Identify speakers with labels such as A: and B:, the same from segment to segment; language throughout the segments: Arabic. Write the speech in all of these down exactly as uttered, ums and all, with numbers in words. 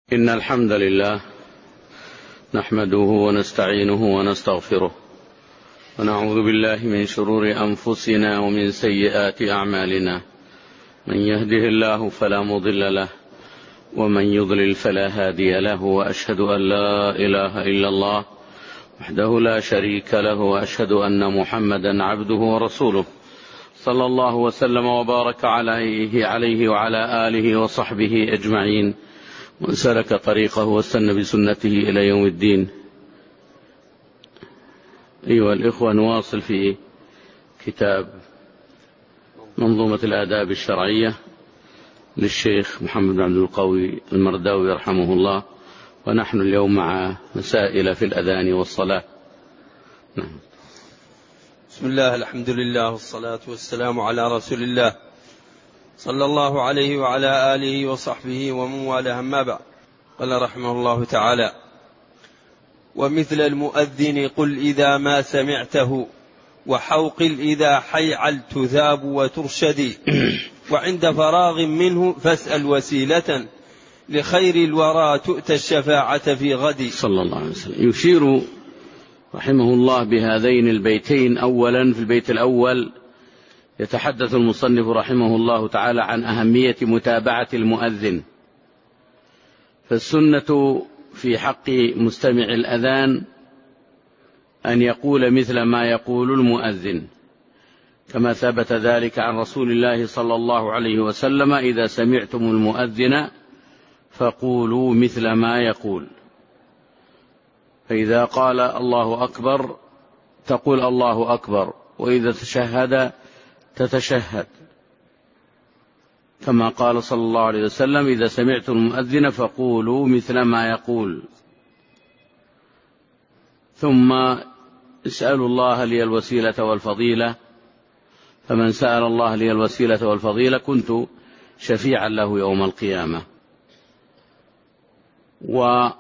A: إن الحمد لله نحمده ونستعينه ونستغفره ونعوذ بالله من شرور أنفسنا ومن سيئات أعمالنا. من يهده الله فلا مضل له ومن يضلل فلا هادي له، وأشهد أن لا إله إلا الله وحده لا شريك له، وأشهد أن محمدا عبده ورسوله صلى الله وسلم وبارك عليه عليه وعلى آله وصحبه أجمعين، ومن سلك طريقه واستنى بسنته إلى يوم الدين. أيها الإخوة، نواصل في كتاب منظومة الآداب الشرعية للشيخ محمد بن عبد القوي المرداوي رحمه الله، ونحن اليوم مع مسائل في الأذان والصلاة. نعم.
B: بسم الله، الحمد لله والصلاة والسلام على رسول الله صلى الله عليه وعلى آله وصحبه ومن والاه، أما بعد. قال رحمه الله تعالى: ومثل المؤذن قل إذا ما سمعته، وحوقل إذا حيعل تذاب وترشدي، وعند فراغ منه فاسأل وسيلة، لخير الورى تؤتى الشفاعة في غد.
A: صلى الله عليه وسلم. يشير رحمه الله بهذين البيتين. أولا، في البيت الأول يتحدث المصنف رحمه الله تعالى عن أهمية متابعة المؤذن، فالسنة في حق مستمع الأذان أن يقول مثل ما يقول المؤذن، كما ثبت ذلك عن رسول الله صلى الله عليه وسلم: إذا سمعتم المؤذن فقولوا مثل ما يقول. فإذا قال الله أكبر تقول الله أكبر، وإذا تشهد تتشهد، كما قال صلى الله عليه وسلم: إذا سمعتم المؤذن فقولوا مثل ما يقول. ثم اسألوا الله لي الوسيلة والفضيلة، فمن سأل الله لي الوسيلة والفضيلة كنت شفيعا له يوم القيامة. وفي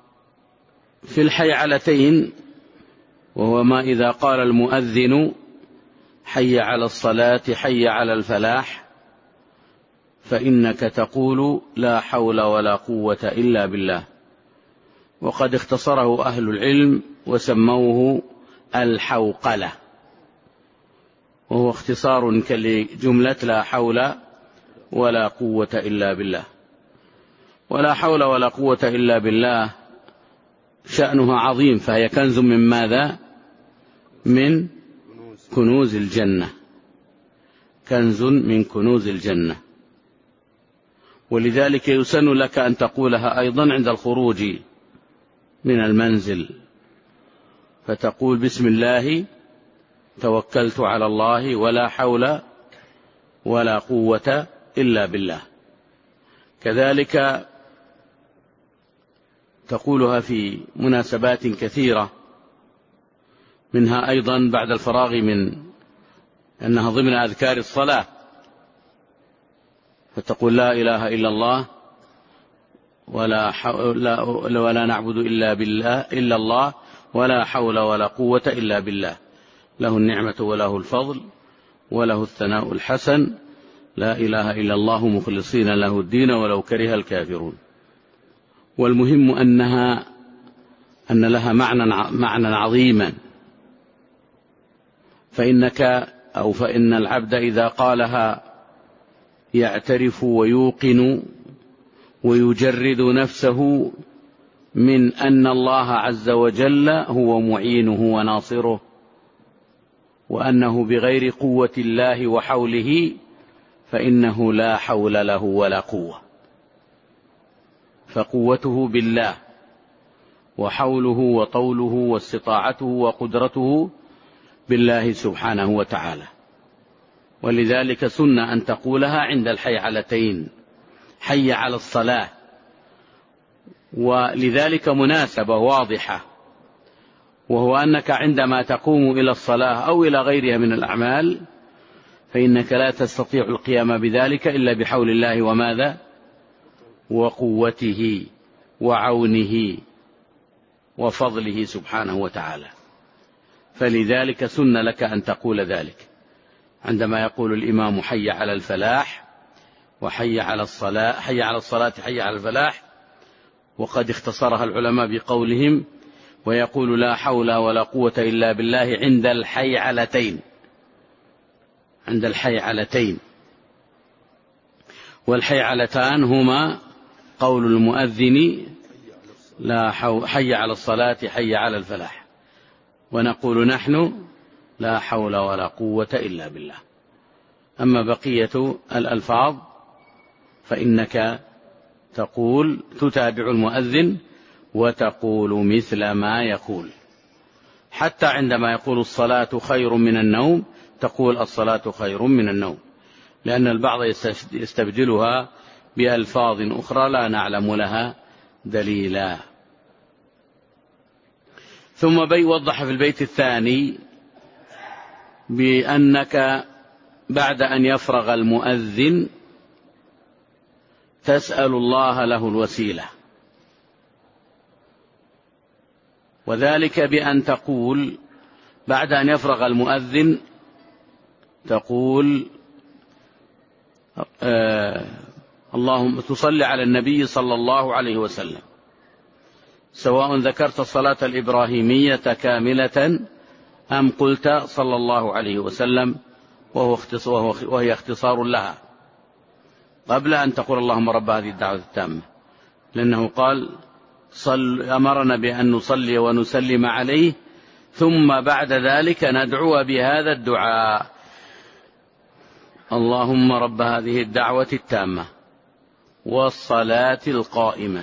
A: الحيعلتين، وهو ما إذا قال المؤذن حي على الصلاة حي على الفلاح، فإنك تقول لا حول ولا قوة إلا بالله. وقد اختصره أهل العلم وسموه الحوقلة، وهو اختصار لجملة لا حول ولا قوة إلا بالله. ولا حول ولا قوة إلا بالله شأنها عظيم، فهي كنز من ماذا؟ من كنوز الجنة، كنز من كنوز الجنة. ولذلك يسن لك أن تقولها أيضا عند الخروج من المنزل، فتقول: بسم الله توكلت على الله ولا حول ولا قوة إلا بالله. كذلك تقولها في مناسبات كثيرة، منها أيضا بعد الفراغ من أنها ضمن أذكار الصلاة، فتقول: لا إله إلا الله ولا, حول ولا نعبد إلا, بالله إلا الله ولا حول ولا قوة إلا بالله، له النعمة وله الفضل وله الثناء الحسن، لا إله إلا الله مخلصين له الدين ولو كره الكافرون. والمهم أنها أن لها معنى, معنى عظيما، فإنك أو فإن العبد إذا قالها يعترف ويوقن ويجرد نفسه من أن الله عز وجل هو معينه وناصره، وأنه بغير قوة الله وحوله فإنه لا حول له ولا قوة، فقوته بالله، وحوله وطوله واستطاعته وقدرته بالله سبحانه وتعالى. ولذلك سنة أن تقولها عند الحيعلتين: حي على الصلاة. ولذلك مناسبة واضحة، وهو أنك عندما تقوم إلى الصلاة أو إلى غيرها من الأعمال فإنك لا تستطيع القيام بذلك إلا بحول الله وماذا؟ وقوته وعونه وفضله سبحانه وتعالى. فلذلك سن لك أن تقول ذلك عندما يقول الإمام حي على الفلاح وحي على الصلاة، حي على الصلاة حي على الفلاح، وقد اختصرها العلماء بقولهم: ويقول لا حول ولا قوة إلا بالله عند الحيعلتين، عند الحيعلتين. والحيعلتان هما قول المؤذن: لا حي على الصلاة حي على الفلاح، ونقول نحن: لا حول ولا قوة إلا بالله. أما بقية الألفاظ فإنك تقول تتابع المؤذن وتقول مثل ما يقول. حتى عندما يقول الصلاة خير من النوم تقول الصلاة خير من النوم، لأن البعض يستبدلها بألفاظ أخرى لا نعلم لها دليلا. ثم وضح في البيت الثاني بأنك بعد أن يفرغ المؤذن تسأل الله له الوسيلة، وذلك بأن تقول بعد أن يفرغ المؤذن تقول آه اللهم تصلي على النبي صلى الله عليه وسلم، سواء ذكرت الصلاة الإبراهيمية كاملة أم قلت صلى الله عليه وسلم وهو وهي اختصار لها، قبل أن تقول اللهم رب هذه الدعوة التامة، لأنه قال صل أمرنا بأن نصلي ونسلم عليه ثم بعد ذلك ندعو بهذا الدعاء: اللهم رب هذه الدعوة التامة والصلاة القائمة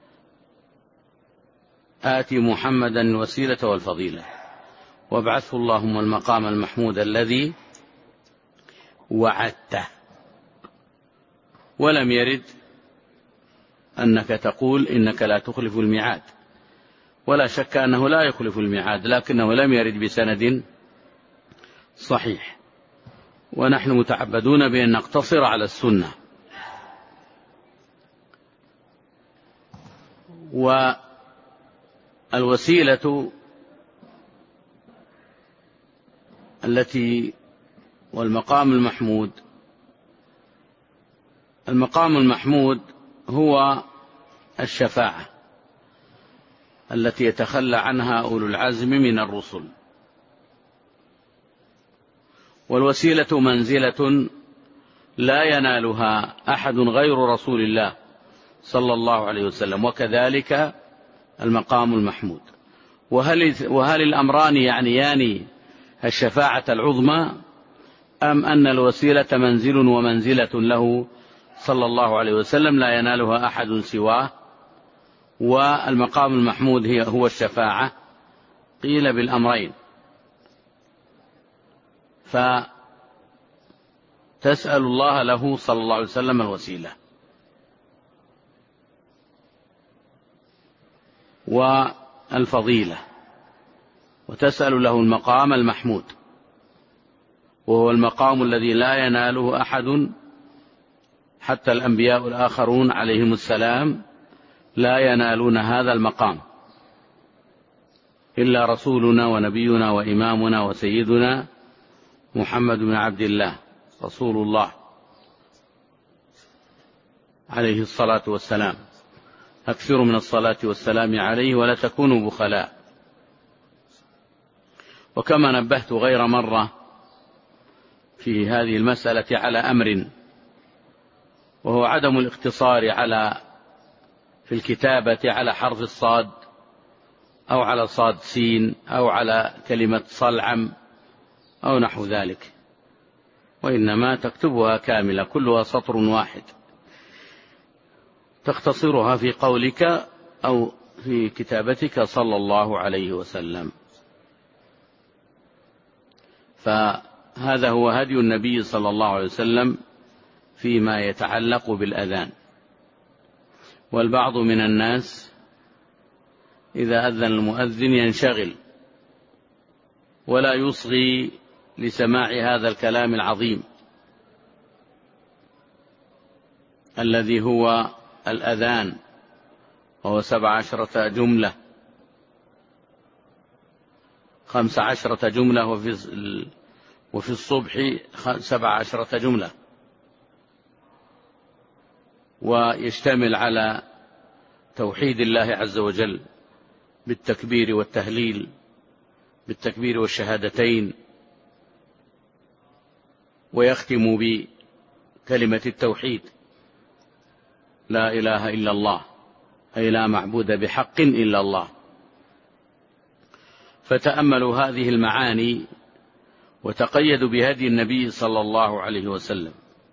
A: آت محمدا الوسيلة والفضيلة وابعثه اللهم المقام المحمود الذي وعدته. ولم يرد أنك تقول إنك لا تخلف الميعاد، ولا شك أنه لا يخلف الميعاد، لكنه لم يرد بسند صحيح، ونحن متعبدون بأن نقتصر على السنة. والوسيلة التي والمقام المحمود، المقام المحمود هو الشفاعة التي يتخلى عنها أولو العزم من الرسل، والوسيلة منزلة لا ينالها أحد غير رسول الله صلى الله عليه وسلم، وكذلك المقام المحمود. وهل, وهل الأمران يعنيان الشفاعة العظمى، أم أن الوسيلة منزل ومنزلة له صلى الله عليه وسلم لا ينالها أحد سواه، والمقام المحمود هي هو الشفاعة؟ قيل بالأمرين. فتسأل الله له صلى الله عليه وسلم الوسيلة والفضيلة، وتسأل له المقام المحمود، وهو المقام الذي لا يناله أحد، حتى الأنبياء الآخرون عليهم السلام لا ينالون هذا المقام إلا رسولنا ونبينا وإمامنا وسيدنا محمد بن عبد الله رسول الله عليه الصلاة والسلام. أكثروا من الصلاة والسلام عليه ولا تكونوا بخلاء. وكما نبهت غير مرة في هذه المسألة على أمر، وهو عدم الاقتصار على في الكتابة على حرف الصاد أو على صاد سين أو على كلمة صلعم أو نحو ذلك، وإنما تكتبها كاملة كلها سطر واحد، تختصرها في قولك أو في كتابتك صلى الله عليه وسلم. فهذا هو هدي النبي صلى الله عليه وسلم فيما يتعلق بالأذان. والبعض من الناس إذا أذن المؤذن ينشغل ولا يصغي لسماع هذا الكلام العظيم الذي هو الأذان، وهو سبع عشرة جملة خمس عشرة جملة، وفي وفي الصبح سبع عشرة جملة، ويشتمل على توحيد الله عز وجل بالتكبير والتهليل، بالتكبير والشهادتين، ويختم بكلمة التوحيد لا إله إلا الله، أي لا معبود بحق إلا الله. فتأملوا هذه المعاني وتقيدوا بهدي النبي صلى الله عليه وسلم.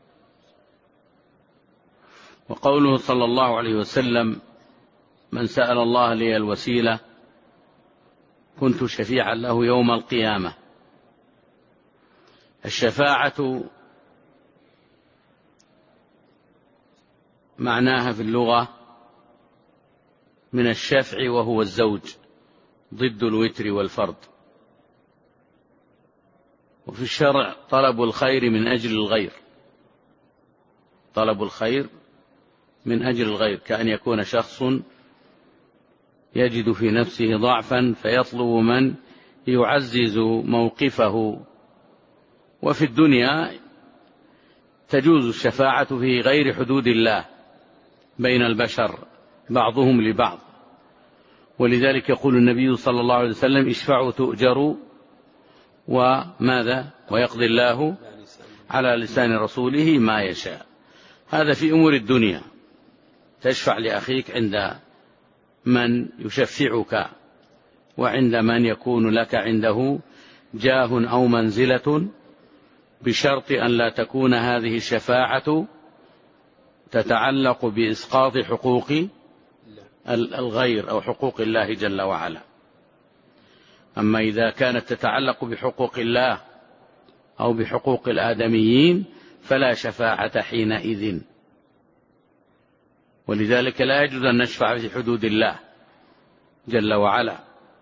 A: وقوله صلى الله عليه وسلم: من سأل الله لي الوسيلة كنت شفيعا له يوم القيامة. الشفاعة معناها في اللغة من الشفع، وهو الزوج، ضد الوتر والفرد. وفي الشرع طلب الخير من أجل الغير، طلب الخير من أجل الغير، كأن يكون شخص يجد في نفسه ضعفا فيطلب من يعزز موقفه. وفي الدنيا تجوز الشفاعة في غير حدود الله بين البشر بعضهم لبعض، ولذلك يقول النبي صلى الله عليه وسلم: اشفعوا تؤجروا وماذا ويقضي الله على لسان رسوله ما يشاء. هذا في أمور الدنيا، تشفع لأخيك عند من يشفعك، وعند من يكون لك عنده جاه أو منزلة، بشرط أن لا تكون هذه الشفاعة تتعلق بإسقاط حقوق الغير أو حقوق الله جل وعلا. أما إذا كانت تتعلق بحقوق الله أو بحقوق الآدميين فلا شفاعة حينئذ. ولذلك لا يجوز أن نشفع في حدود الله جل وعلا.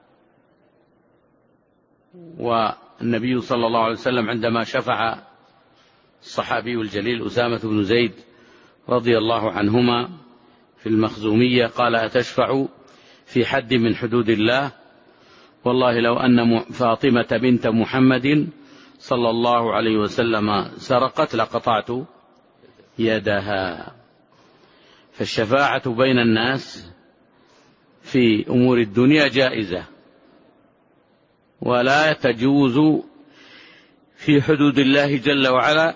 A: والنبي صلى الله عليه وسلم عندما شفع الصحابي الجليل أسامة بن زيد رضي الله عنهما في المخزومية قال: أتشفع في حد من حدود الله؟ والله لو أن فاطمة بنت محمد صلى الله عليه وسلم سرقت لقطعت يدها. فالشفاعة بين الناس في أمور الدنيا جائزة، ولا تجوز في حدود الله جل وعلا.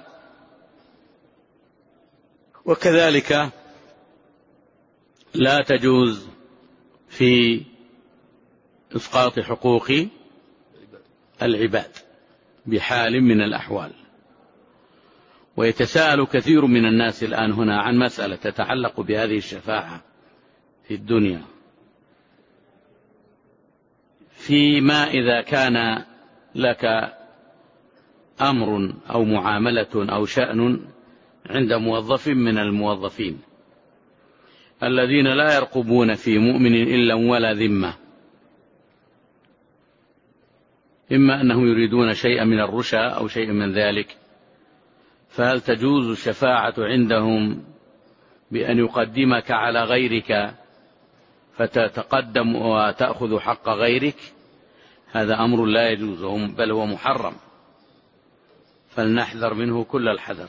A: وكذلك لا تجوز في إسقاط حقوق العباد بحال من الأحوال. ويتساءل كثير من الناس الآن هنا عن مسألة تتعلق بهذه الشفاعة في الدنيا، فيما إذا كان لك أمر أو معاملة أو شأن عند موظف من الموظفين الذين لا يرقبون في مؤمن إلا ولا ذمة، إما أنهم يريدون شيئا من الرشا أو شيئا من ذلك، فهل تجوز الشفاعة عندهم بأن يقدمك على غيرك فتتقدم وتأخذ حق غيرك؟ هذا أمر لا يجوز، بل هو محرم، فلنحذر منه كل الحذر،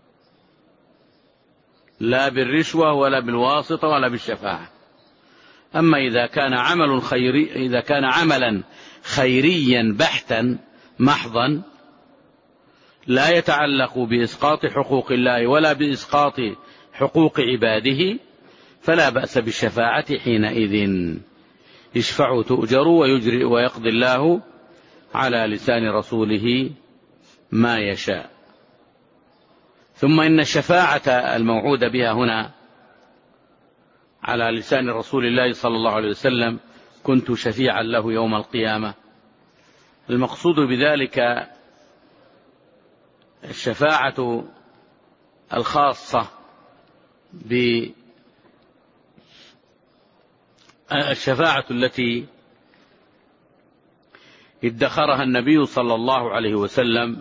A: لا بالرشوة ولا بالواسطة ولا بالشفاعة. أما إذا كان عمل خيري، إذا كان عملا خيريا بحتا محضا لا يتعلق بإسقاط حقوق الله ولا بإسقاط حقوق عباده، فلا بأس بالشفاعة حينئذ. اشفعوا تؤجروا ويجري ويقضي الله على لسان رسوله ما يشاء. ثم إن الشفاعة الموعود بها هنا على لسان رسول الله صلى الله عليه وسلم: كنت شفيعا له يوم القيامة، المقصود بذلك الشفاعة الخاصة بالشفاعة التي ادخرها النبي صلى الله عليه وسلم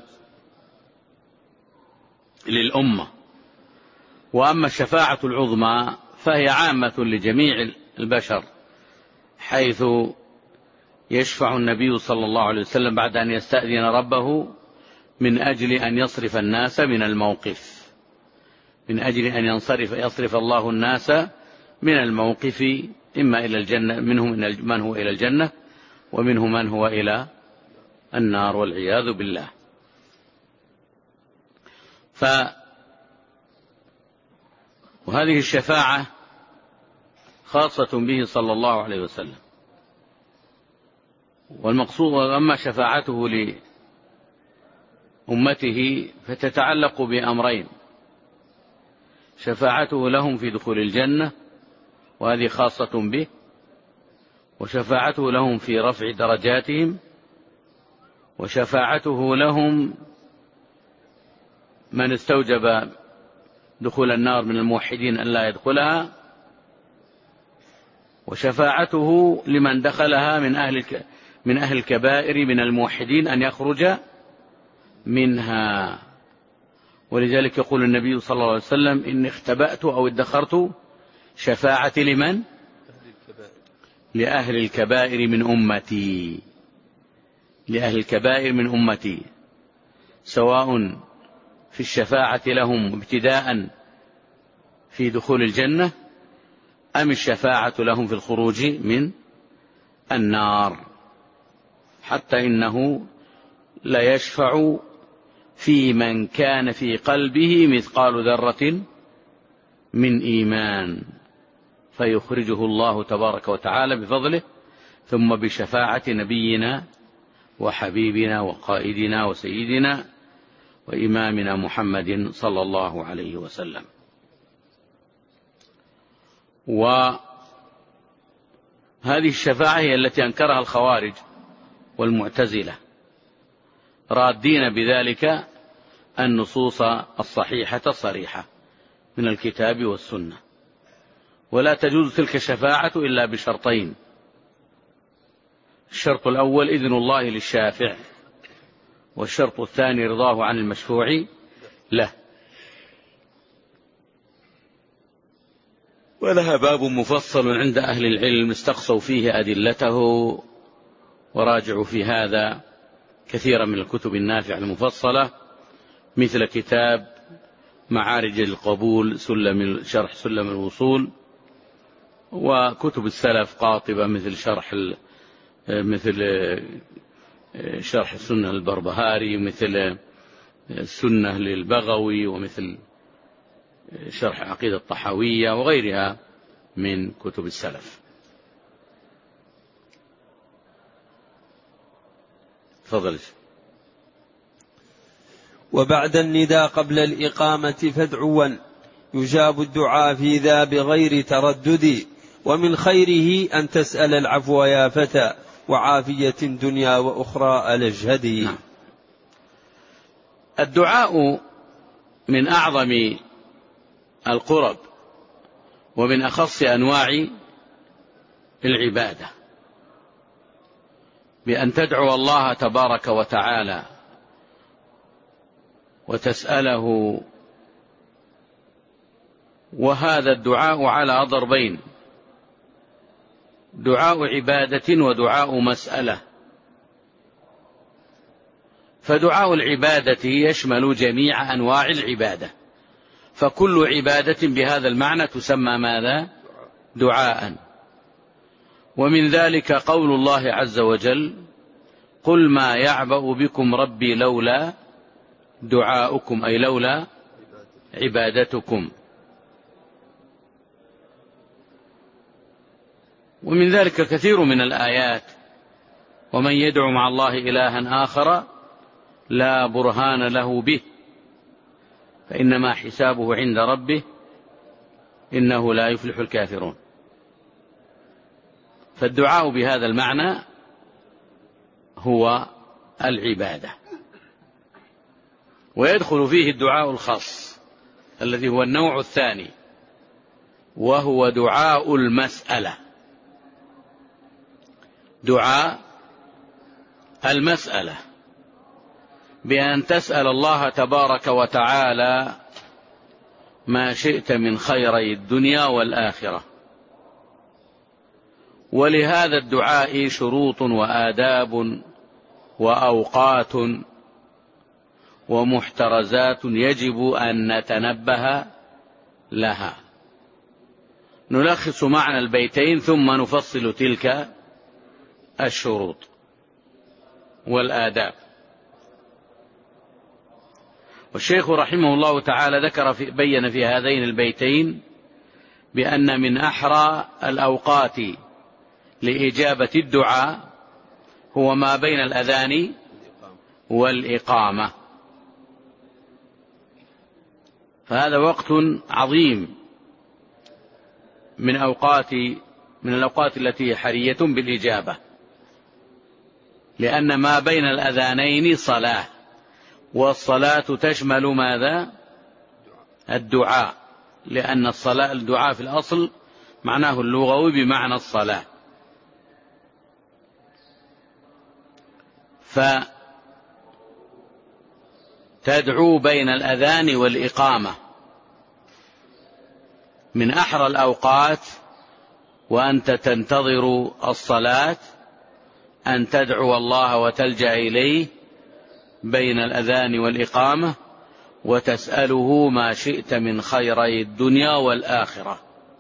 A: للأمة. وأما الشفاعة العظمى فهي عامة لجميع البشر، حيث يشفع النبي صلى الله عليه وسلم بعد أن يستأذن ربه من أجل أن يصرف الناس من الموقف، من أجل أن ينصرف يصرف الله الناس من الموقف إما إلى الجنة، منهم من هو إلى الجنة ومنهم من هو إلى النار والعياذ بالله. ف وهذه الشفاعة خاصة به صلى الله عليه وسلم. والمقصود أما شفاعته لأمته فتتعلق بأمرين: شفاعته لهم في دخول الجنة وهذه خاصة به، وشفاعته لهم في رفع درجاتهم، وشفاعته لهم من استوجب دخول النار من الموحدين أن لا يدخلها، وشفاعته لمن دخلها من أهل من أهل الكبائر من الموحدين أن يخرج منها. ولذلك يقول النبي صلى الله عليه وسلم: إني اختبأت أو ادخرت شفاعتي لمن؟ لأهل الكبائر من أمتي، لأهل الكبائر من أمتي، سواء في الشفاعة لهم ابتداء في دخول الجنة أم الشفاعة لهم في الخروج من النار. حتى إنه لا يشفع في من كان في قلبه مثقال ذرة من إيمان فيخرجه الله تبارك وتعالى بفضله، ثم بشفاعة نبينا وحبيبنا وقائدنا وسيدنا وإمامنا محمد صلى الله عليه وسلم. وهذه الشفاعة هي التي أنكرها الخوارج والمعتزلة، رادين بذلك النصوص الصحيحة الصريحة من الكتاب والسنة. ولا تجوز تلك الشفاعة إلا بشرطين: الشرط الأول إذن الله للشافع، والشرط الثاني رضاه عن المشفوع له. ولها باب مفصل عند أهل العلم استقصوا فيه أدلته، وراجعوا في هذا كثيرا من الكتب النافعة المفصلة، مثل كتاب معارج القبول، سلم شرح سلم الوصول، وكتب السلف قاطبة مثل شرح مثل شرح السنة البربهاري، مثل السنة للبغوي، ومثل شرح عقيدة الطحاوية وغيرها من كتب السلف. تفضل.
B: وبعد النداء قبل الإقامة فادعوا يجاب الدعاء في ذا بغير تردد، ومن خيره أن تسأل العفو يا فتى وعافية دنيا وأخرى ألجهدي. نعم.
A: الدعاء من أعظم القرب ومن أخص أنواع العبادة، بأن تدعو الله تبارك وتعالى وتسأله. وهذا الدعاء على ضربين: دعاء عبادة ودعاء مسألة. فدعاء العبادة يشمل جميع أنواع العبادة، فكل عبادة بهذا المعنى تسمى ماذا؟ دعاء. ومن ذلك قول الله عز وجل: قل ما يعبأ بكم ربي لولا دعاؤكم، أي لولا عبادتكم. ومن ذلك كثير من الآيات: ومن يدعو مع الله إلها آخر لا برهان له به فإنما حسابه عند ربه إنه لا يفلح الكافرون. فالدعاء بهذا المعنى هو العبادة. ويدخل فيه الدعاء الخاص الذي هو النوع الثاني، وهو دعاء المسألة. دعاء المسألة بأن تسأل الله تبارك وتعالى ما شئت من خيري الدنيا والآخرة. ولهذا الدعاء شروط وآداب وأوقات ومحترزات يجب أن نتنبه لها. نلخص معنى البيتين ثم نفصل تلك الشروط والآداب. والشيخ رحمه الله تعالى ذكر في بين في هذين البيتين بأن من أحرى الأوقات لإجابة الدعاء هو ما بين الأذان والإقامة، فهذا وقت عظيم من أوقات من الأوقات التي حرية بالإجابة، لأن ما بين الأذانين صلاة، والصلاة تشمل ماذا؟ الدعاء، لأن الصلاة الدعاء في الأصل معناه اللغوي بمعنى الصلاة. فتدعو بين الأذان والإقامة من أحرى الأوقات وأنت تنتظر الصلاة أن تدعو الله وتلجأ إليه بين الأذان والإقامة وتسأله ما شئت من خيري الدنيا والآخرة.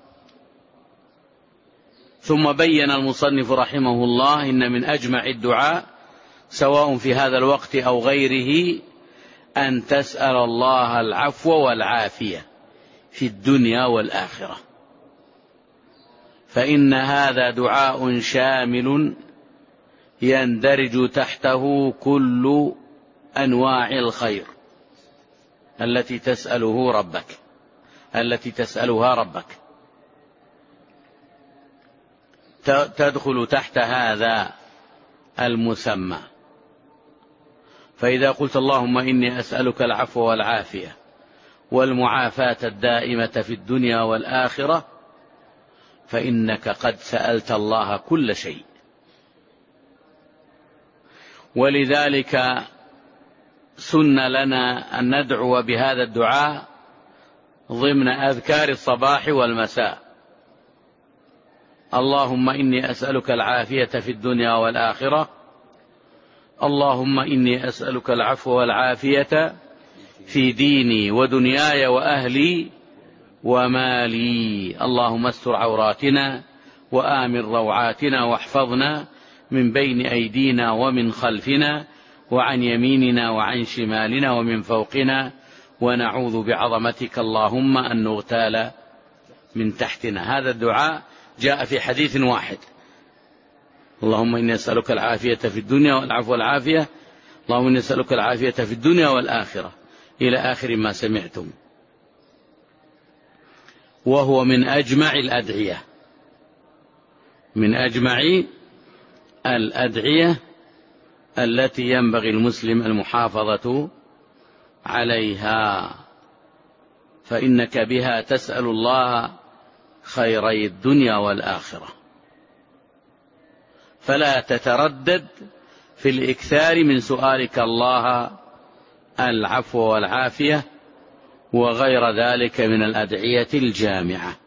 A: ثم بين المصنف رحمه الله إن من أجمع الدعاء سواء في هذا الوقت أو غيره أن تسأل الله العفو والعافية في الدنيا والآخرة، فإن هذا دعاء شامل يندرج تحته كل أنواع الخير التي تسأله ربك التي تسألها ربك تدخل تحت هذا المسمى. فإذا قلت اللهم إني أسألك العفو والعافية والمعافاة الدائمة في الدنيا والآخرة فإنك قد سألت الله كل شيء. ولذلك سن لنا أن ندعو بهذا الدعاء ضمن أذكار الصباح والمساء: اللهم إني أسألك العافية في الدنيا والآخرة، اللهم إني أسألك العفو والعافية في ديني ودنياي وأهلي ومالي، اللهم استر عوراتنا وآمن روعاتنا واحفظنا من بين أيدينا ومن خلفنا وعن يميننا وعن شمالنا ومن فوقنا، ونعوذ بعظمتك اللهم أن نغتال من تحتنا. هذا الدعاء جاء في حديث واحد: اللهم إني أسألك العافية في الدنيا والعفو والعافية، اللهم إني أسألك العافية في الدنيا والآخرة، إلى آخر ما سمعتم. وهو من أجمع الأدعية من أجمع الأدعية التي ينبغي المسلم المحافظة عليها، فإنك بها تسأل الله خيري الدنيا والآخرة، فلا تتردد في الإكثار من سؤالك الله العفو والعافية وغير ذلك من الأدعية الجامعة،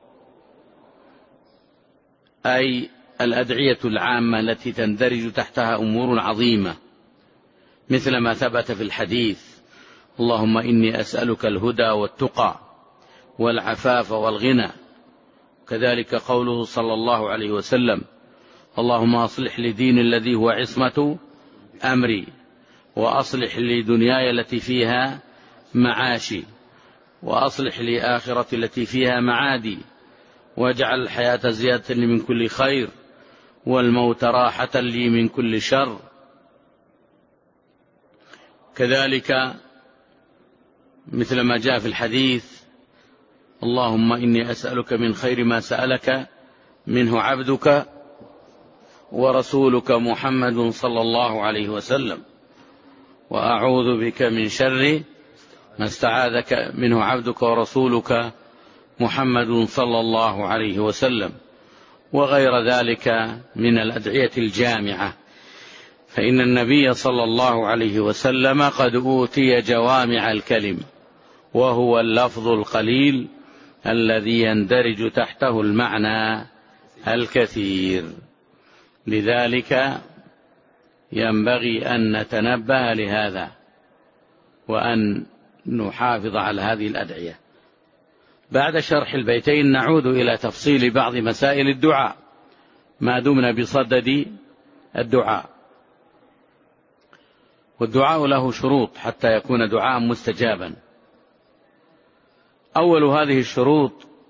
A: أي الأدعية العامة التي تندرج تحتها أمور عظيمة، مثل ما ثبت في الحديث: اللهم إني أسألك الهدى والتقى والعفاف والغنى. كذلك قوله صلى الله عليه وسلم: اللهم أصلح لي ديني الذي هو عصمة أمري، وأصلح لي دنياي التي فيها معاشي، وأصلح لي آخرتي التي فيها معادي، واجعل الحياة زيادة لي من كل خير، والموت راحة لي من كل شر. كذلك مثل ما جاء في الحديث: اللهم إني أسألك من خير ما سألك منه عبدك ورسولك محمد صلى الله عليه وسلم، وأعوذ بك من شر ما استعاذك منه عبدك ورسولك محمد صلى الله عليه وسلم، وغير ذلك من الأدعية الجامعة. فإن النبي صلى الله عليه وسلم قد أوتي جوامع الكلم، وهو اللفظ القليل الذي يندرج تحته المعنى الكثير. لذلك ينبغي أن نتنبه لهذا وأن نحافظ على هذه الأدعية. بعد شرح البيتين نعود إلى تفصيل بعض مسائل الدعاء ما دمنا بصدد الدعاء. والدعاء له شروط حتى يكون دعاء مستجابا. أول هذه الشروط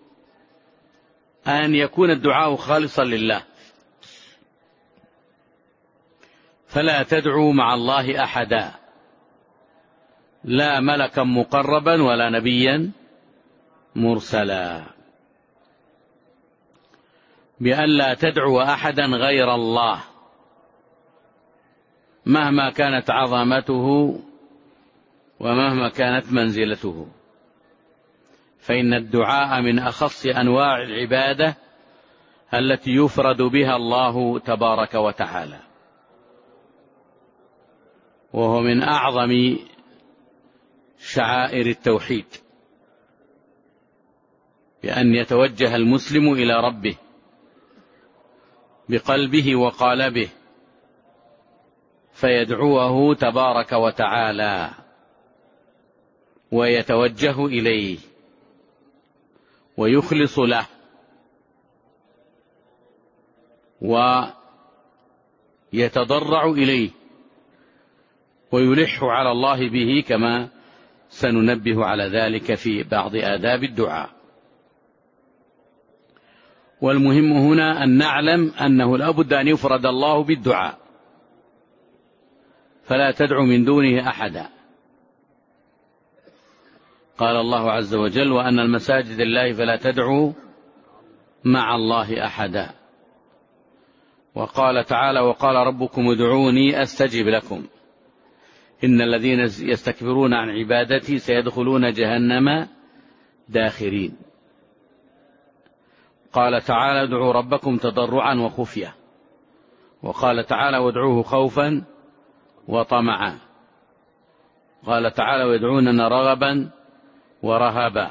A: أن يكون الدعاء خالصا لله، فلا تدعوا مع الله أحدا، لا ملكا مقربا ولا نبيا مرسلا، بأن لا تدعو أحدا غير الله مهما كانت عظمته ومهما كانت منزلته، فإن الدعاء من أخص أنواع العبادة التي يفرد بها الله تبارك وتعالى، وهو من أعظم شعائر التوحيد، بأن يتوجه المسلم إلى ربه بقلبه وقالبه فيدعوه تبارك وتعالى ويتوجه إليه ويخلص له ويتضرع إليه ويلح على الله به، كما سننبه على ذلك في بعض آداب الدعاء. والمهم هنا أن نعلم أنه لا بد أن يفرد الله بالدعاء، فلا تدع من دونه أحدا. قال الله عز وجل: وأن المساجد لله فلا تدعوا مع الله أحدا. وقال تعالى: وقال ربكم ادعوني أستجب لكم إن الذين يستكبرون عن عبادتي سيدخلون جهنم داخرين. قال تعالى: ادعوا ربكم تضرعا وخفية. وقال تعالى: وادعوه خوفا وطمعا. قال تعالى: ويدعوننا رغبا ورهبا.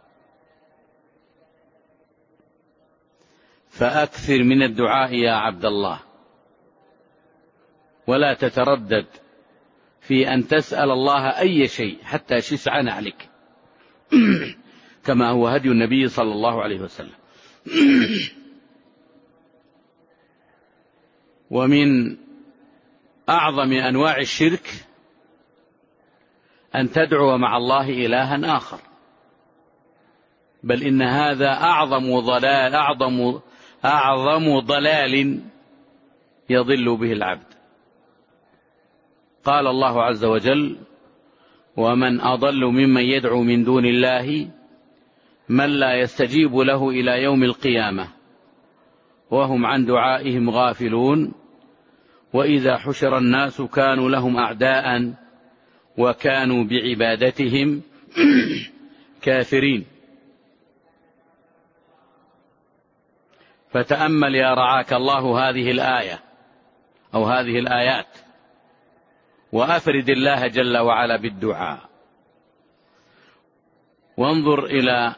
A: فأكثر من الدعاء يا عبد الله، ولا تتردد في أن تسأل الله أي شيء حتى شسع نعلك كما هو هدي النبي صلى الله عليه وسلم. ومن أعظم أنواع الشرك أن تدعو مع الله إلها آخر، بل إن هذا أعظم ضلال أعظم أعظم ضلال يضل به العبد. قال الله عز وجل: ومن أضل ممن يدعو من دون الله من لا يستجيب له إلى يوم القيامة وهم عن دعائهم غافلون وإذا حشر الناس كانوا لهم أعداء وكانوا بعبادتهم كافرين. فتأمل يا رعاك الله هذه الآية أو هذه الآيات، وأفرد الله جل وعلا بالدعاء، وانظر إلى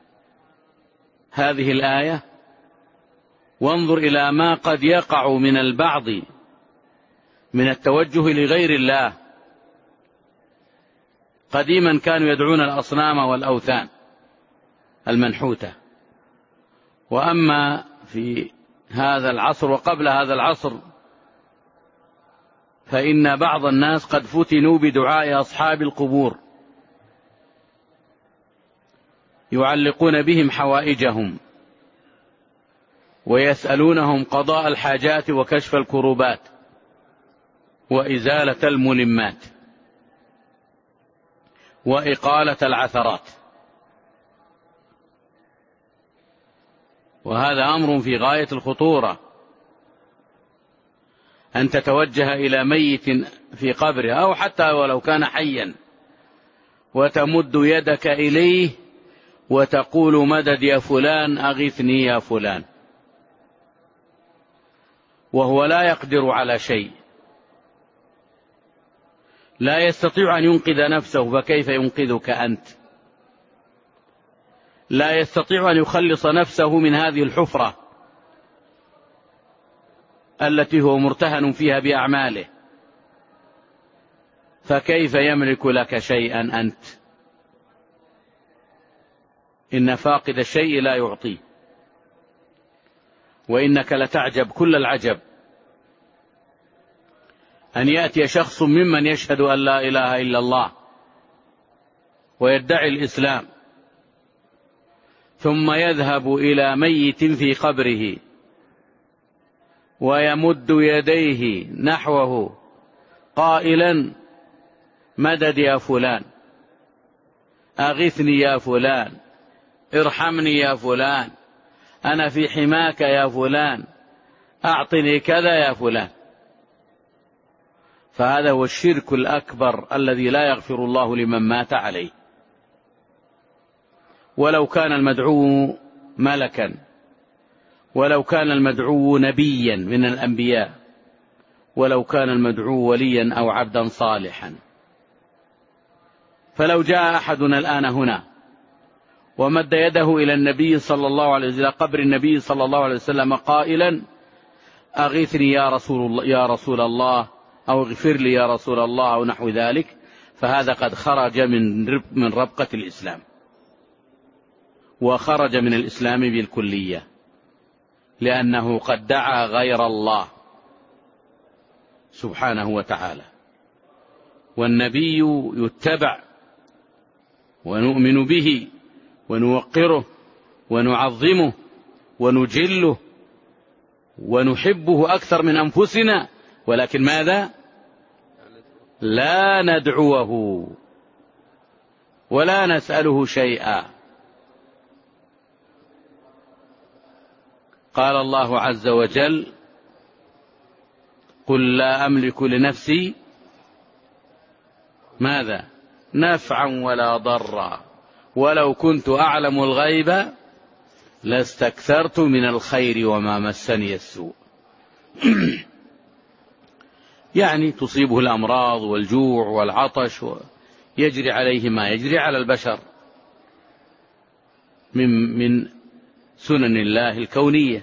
A: هذه الآية، وانظر إلى ما قد يقع من البعض من التوجه لغير الله. قديما كانوا يدعون الأصنام والأوثان المنحوتة، وأما في هذا العصر وقبل هذا العصر فإن بعض الناس قد فتنوا بدعاء أصحاب القبور، يعلقون بهم حوائجهم ويسألونهم قضاء الحاجات وكشف الكروبات وإزالة الملمات وإقالة العثرات. وهذا أمر في غاية الخطورة، أن تتوجه إلى ميت في قبره أو حتى ولو كان حيا وتمد يدك إليه وتقول: مدد يا فلان، أغثني يا فلان، وهو لا يقدر على شيء، لا يستطيع أن ينقذ نفسه، فكيف ينقذك أنت؟ لا يستطيع أن يخلص نفسه من هذه الحفرة التي هو مرتهن فيها بأعماله، فكيف يملك لك شيئا أنت؟ إن فاقد الشيء لا يعطيه، وإنك لتعجب كل العجب أن يأتي شخص ممن يشهد أن لا إله إلا الله ويدعي الإسلام، ثم يذهب إلى ميت في قبره ويمد يديه نحوه قائلا: مدد يا فلان، أغثني يا فلان، ارحمني يا فلان، أنا في حماك يا فلان، أعطني كذا يا فلان. فهذا هو الشرك الأكبر الذي لا يغفر الله لمن مات عليه، ولو كان المدعو ملكا، ولو كان المدعو نبيا من الأنبياء، ولو كان المدعو وليا أو عبدا صالحا. فلو جاء أحدنا الآن هنا ومد يده إلى النبي صلى الله عليه وسلم، إلى قبر النبي صلى الله عليه وسلم، قائلا: أغثني يا رسول الله، يا رسول الله، أو اغفر لي يا رسول الله، أو نحو ذلك، فهذا قد خرج من من ربقة الإسلام، وخرج من الإسلام بالكلية، لأنه قد دعا غير الله سبحانه وتعالى. والنبي يتبع ونؤمن به ونوقره ونعظمه ونجله ونحبه أكثر من أنفسنا، ولكن ماذا؟ لا ندعوه ولا نسأله شيئا. قال الله عز وجل: قل لا أملك لنفسي ماذا؟ نفعا ولا ضرا، ولو كنت أعلم الغيب لاستكثرت من الخير وما مسني السوء. يعني تصيبه الأمراض والجوع والعطش، ويجري عليه ما يجري على البشر من من سنن الله الكونية،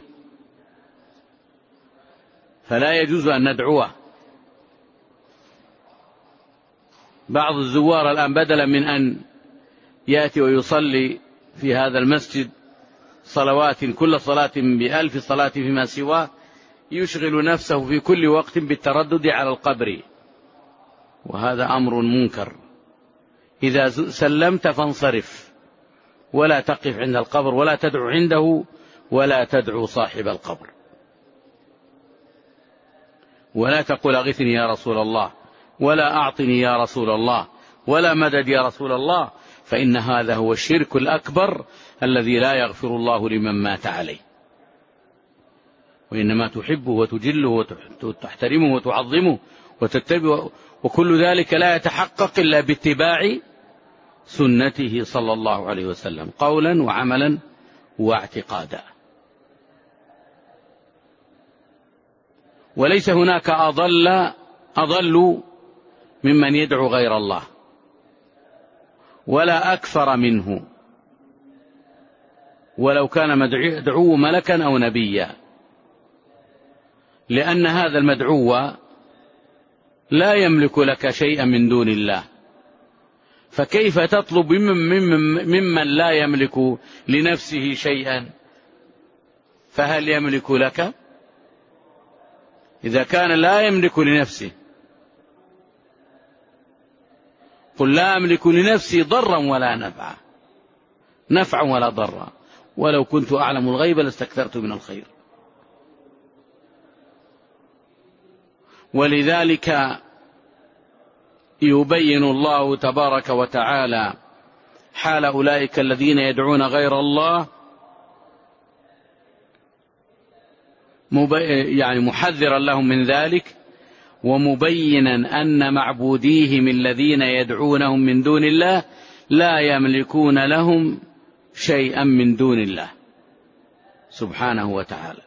A: فلا يجوز أن ندعوه. بعض الزوار الآن بدلا من أن يأتي ويصلي في هذا المسجد صلوات، كل صلاة بألف صلاة فيما سواه، يشغل نفسه في كل وقت بالتردد على القبر، وهذا أمر منكر. إذا سلمت فانصرف، ولا تقف عند القبر، ولا تدعو عنده، ولا تدعو صاحب القبر، ولا تقول أغثني يا رسول الله، ولا أعطني يا رسول الله، ولا مدد يا رسول الله، فإن هذا هو الشرك الأكبر الذي لا يغفر الله لمن مات عليه. وإنما تحبه وتجله وتحترمه وتعظمه وتتبعه، وكل ذلك لا يتحقق إلا باتباع سنته صلى الله عليه وسلم قولا وعملا واعتقادا. وليس هناك أضل أضل ممن يدعو غير الله، ولا أكثر منه، ولو كان مدعو ملكا أو نبيا، لأن هذا المدعو لا يملك لك شيئا من دون الله، فكيف تطلب ممن, ممن لا يملك لنفسه شيئا؟ فهل يملك لك؟ إذا كان لا يملك لنفسه، قل لا أملك لنفسي ضرا ولا نفعا، نفعا ولا ضرا، ولو كنت أعلم الغيب لاستكثرت من الخير. ولذلك يبين الله تبارك وتعالى حال أولئك الذين يدعون غير الله، يعني محذرا لهم من ذلك، ومبينا أن معبوديهم الذين يدعونهم من دون الله لا يملكون لهم شيئا من دون الله سبحانه وتعالى.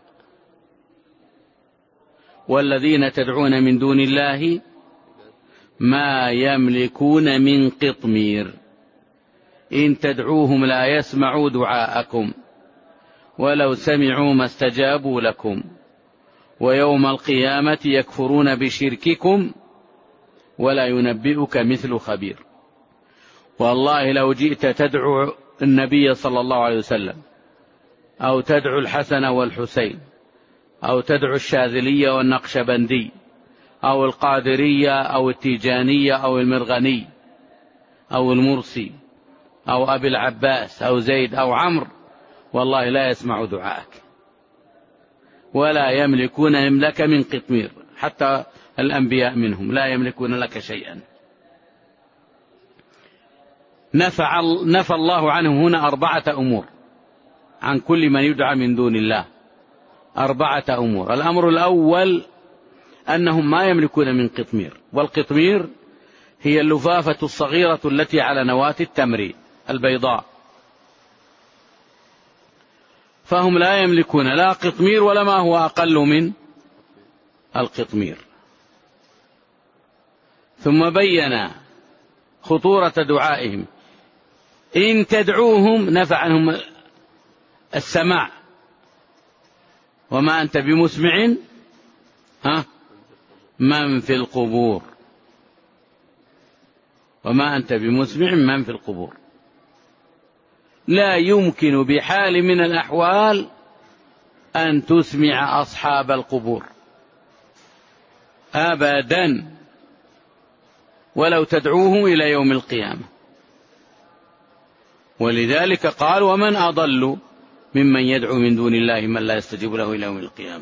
A: والذين تدعون من دون الله ما يملكون من قطمير، إن تدعوهم لا يسمعوا دعاءكم ولو سمعوا ما استجابوا لكم، ويوم القيامة يكفرون بشرككم ولا ينبئك مثل خبير. والله لو جئت تدعو النبي صلى الله عليه وسلم، أو تدعو الحسن والحسين، أو تدعو الشاذلية والنقشبندي، أو القادرية أو التيجانية أو المرغني أو المرسي أو أبي العباس أو زيد أو عمرو، والله لا يسمع دعاءك ولا يملكون لك من قطمير، حتى الأنبياء منهم لا يملكون لك شيئا. نفى الله عنه هنا أربعة أمور عن كل من يدعى من دون الله، أربعة أمور. الأمر الأول أنهم ما يملكون من قطمير، والقطمير هي اللفافة الصغيرة التي على نواة التمر البيضاء، فهم لا يملكون لا قطمير ولا ما هو أقل من القطمير. ثم بين خطورة دعائهم، إن تدعوهم نفع عنهم السماع، وما أنت بمسمع ها من في القبور، وما أنت بمسمع من في القبور. لا يمكن بحال من الأحوال أن تسمع أصحاب القبور أبدا، ولو تدعوهم إلى يوم القيامة. ولذلك قال ومن أضل ممن يدعو من دون الله من لا يستجيب له إلى يوم القيامة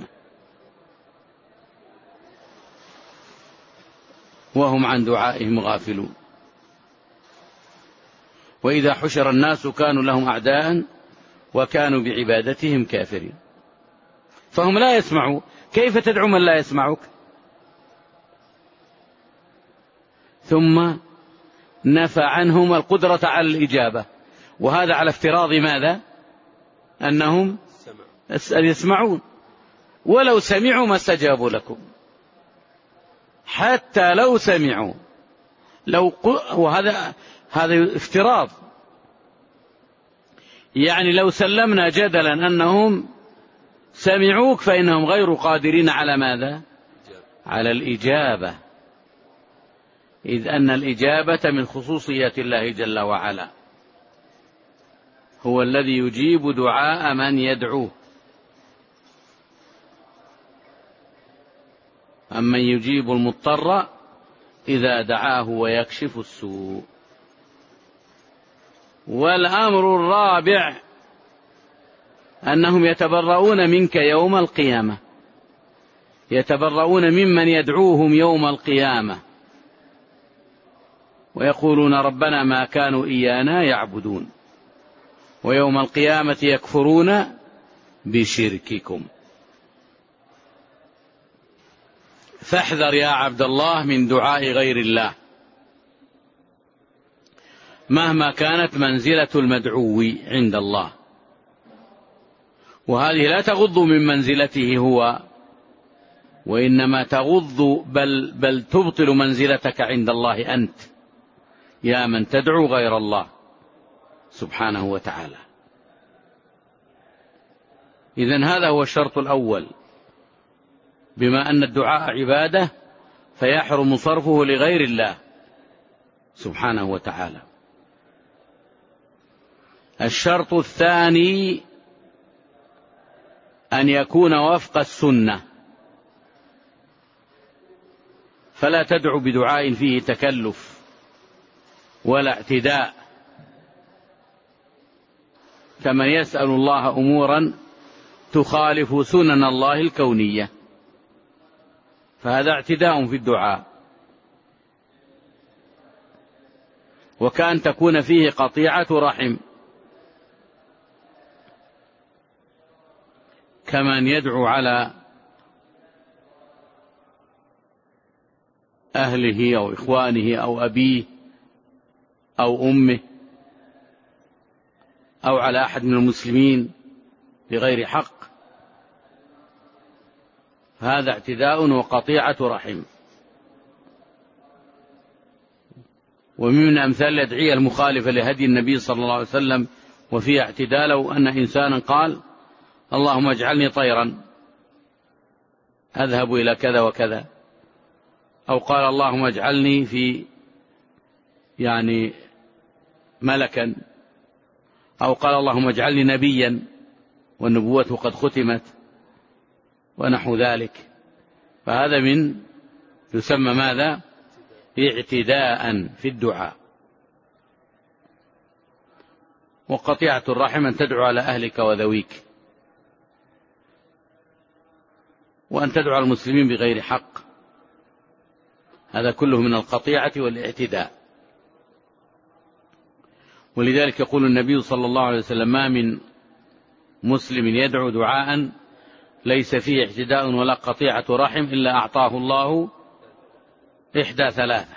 A: وهم عن دعائهم غافلون. وإذا حشر الناس كانوا لهم أعداء وكانوا بعبادتهم كافرين. فهم لا يسمعوا، كيف تدعو من لا يسمعك؟ ثم نفى عنهم القدرة على الإجابة، وهذا على افتراض ماذا؟ أنهم يسمعون، ولو سمعوا ما استجابوا لكم، حتى لو سمعوا لو وهذا هذا افتراض، يعني لو سلمنا جدلا أنهم سمعوك فإنهم غير قادرين على ماذا؟ على الإجابة، إذ أن الإجابة من خصوصية الله جل وعلا، هو الذي يجيب دعاء من يدعوه. أمن يجيب المضطر إذا دعاه ويكشف السوء. والأمر الرابع أنهم يتبرؤون منك يوم القيامة، يتبرؤون ممن يدعوهم يوم القيامة ويقولون ربنا ما كانوا إيانا يعبدون، ويوم القيامة يكفرون بشرككم. فاحذر يا عبد الله من دعاء غير الله مهما كانت منزلة المدعو عند الله، وهذه لا تغض من منزلته هو، وإنما تغض بل, بل تبطل منزلتك عند الله أنت يا من تدعو غير الله سبحانه وتعالى. إذن هذا هو الشرط الأول، بما أن الدعاء عبادة فيحرم صرفه لغير الله سبحانه وتعالى. الشرط الثاني أن يكون وفق السنة، فلا تدعو بدعاء فيه تكلف ولا اعتداء، كمن يسأل الله أمورا تخالف سنن الله الكونية، فهذا اعتداء في الدعاء، وكأن تكون فيه قطيعة رحم، كمن يدعو على أهله أو إخوانه أو أبيه أو أمه أو على أحد من المسلمين بغير حق، هذا اعتداء وقطيعة رحم. ومن أمثال الأدعية المخالفة لهدي النبي صلى الله عليه وسلم وفيها اعتداء، لو أن إنسانا قال اللهم اجعلني طيرا أذهب إلى كذا وكذا، أو قال اللهم اجعلني في يعني ملكا، أو قال اللهم اجعلني نبيا والنبوة قد ختمت ونحو ذلك، فهذا من يسمى ماذا؟ اعتداء في الدعاء. وقطيعة الرحم أن تدعو على أهلك وذويك، وأن تدعو على المسلمين بغير حق، هذا كله من القطيعة والاعتداء. ولذلك يقول النبي صلى الله عليه وسلم: ما من مسلم يدعو دعاء ليس فيه اعتداء ولا قطيعة رحم إلا أعطاه الله إحدى ثلاثة: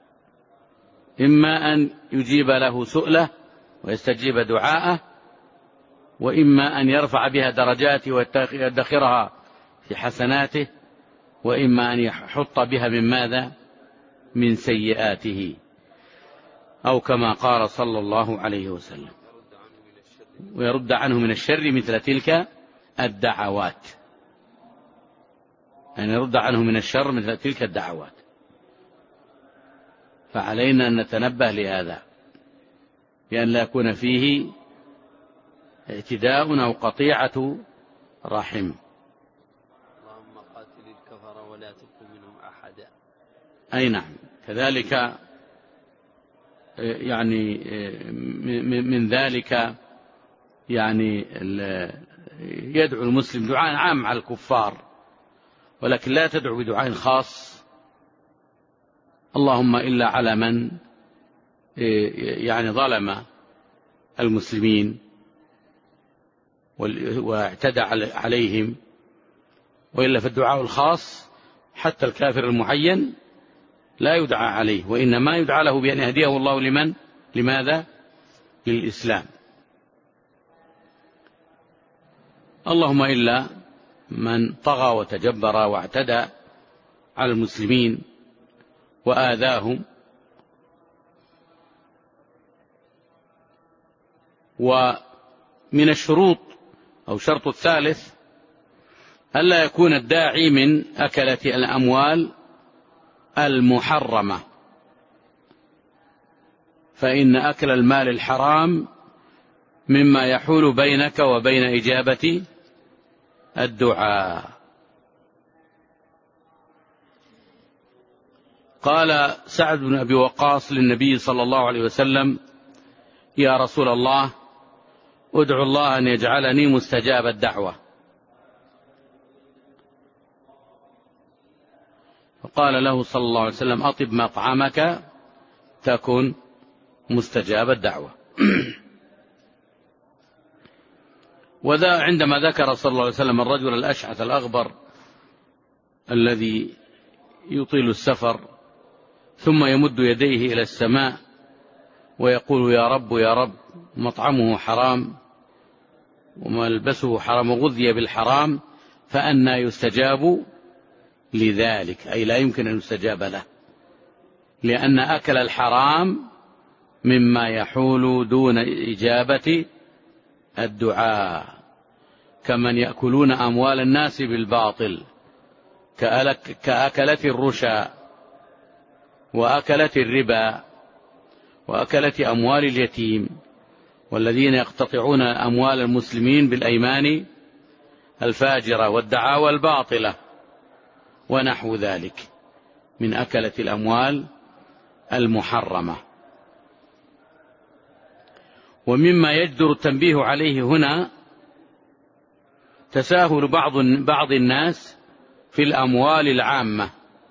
A: إما أن يجيب له سؤله ويستجيب دعاءه، وإما أن يرفع بها درجاته ويدخرها في حسناته، وإما أن يحط بها من ماذا؟ من سيئاته، أو كما قال صلى الله عليه وسلم، ويرد عنه من الشر مثل تلك الدعوات، أن يعني يرد عنه من الشر مثل تلك الدعوات. فعلينا أن نتنبه لهذا، بأن لا يكون فيه اعتداء أو قطيعة رحم.
B: اللهم قاتل الكفر ولا تبق منهم أحدا.
A: أي نعم. كذلك يعني من ذلك يعني يدعو المسلم دعاء عام على الكفار، ولكن لا تدعو بدعاء خاص اللهم إلا على من يعني ظلم المسلمين واعتدى عليهم، وإلا فالدعاء الخاص حتى الكافر المعين لا يدعى عليه، وإنما يدعى له بأن يهديه الله لمن؟ لماذا؟ للإسلام. اللهم إلا من طغى وتجبر واعتدى على المسلمين وآذاهم. ومن الشروط أو شرط الثالث ألا يكون الداعي من أكلة الأموال المحرمة، فإن أكل المال الحرام مما يحول بينك وبين إجابة الدعاء. قال سعد بن أبي وقاص للنبي صلى الله عليه وسلم: يا رسول الله، ادعو الله أن يجعلني مستجاب الدعوة. فقال له صلى الله عليه وسلم: أطب مطعمك تكن مستجاب الدعوة. وذا عندما ذكر صلى الله عليه وسلم الرجل الأشعث الأغبر الذي يطيل السفر ثم يمد يديه إلى السماء ويقول: يا رب يا رب، مطعمه حرام وملبسه حرام وغذي بالحرام، فأنى يستجاب لذلك؟ أي لا يمكن أن يستجاب له، لأن أكل الحرام مما يحول دون إجابة الدعاء، كمن يأكلون أموال الناس بالباطل كأكلة الرشا وأكلة الربا وأكلة أموال اليتيم، والذين يقتطعون أموال المسلمين بالأيمان الفاجرة والدعاوى الباطلة ونحو ذلك من أكلة الأموال المحرمة. ومما يجدر التنبيه عليه هنا تساهل بعض بعض الناس في الأموال العامة،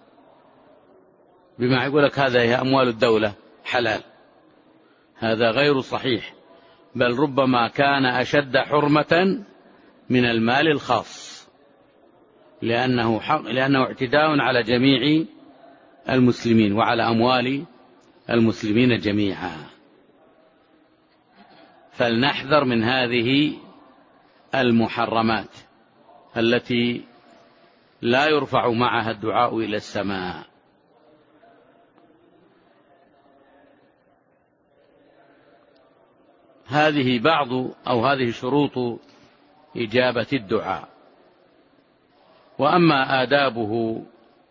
A: بما يقول لك هذا هي أموال الدولة حلال. هذا غير صحيح، بل ربما كان أشد حرمة من المال الخاص، لأنه, حق لأنه اعتداء على جميع المسلمين وعلى أموال المسلمين جميعا. فلنحذر من هذه المحرمات التي لا يرفع معها الدعاء إلى السماء. هذه بعض أو هذه شروط إجابة الدعاء. وأما آدابه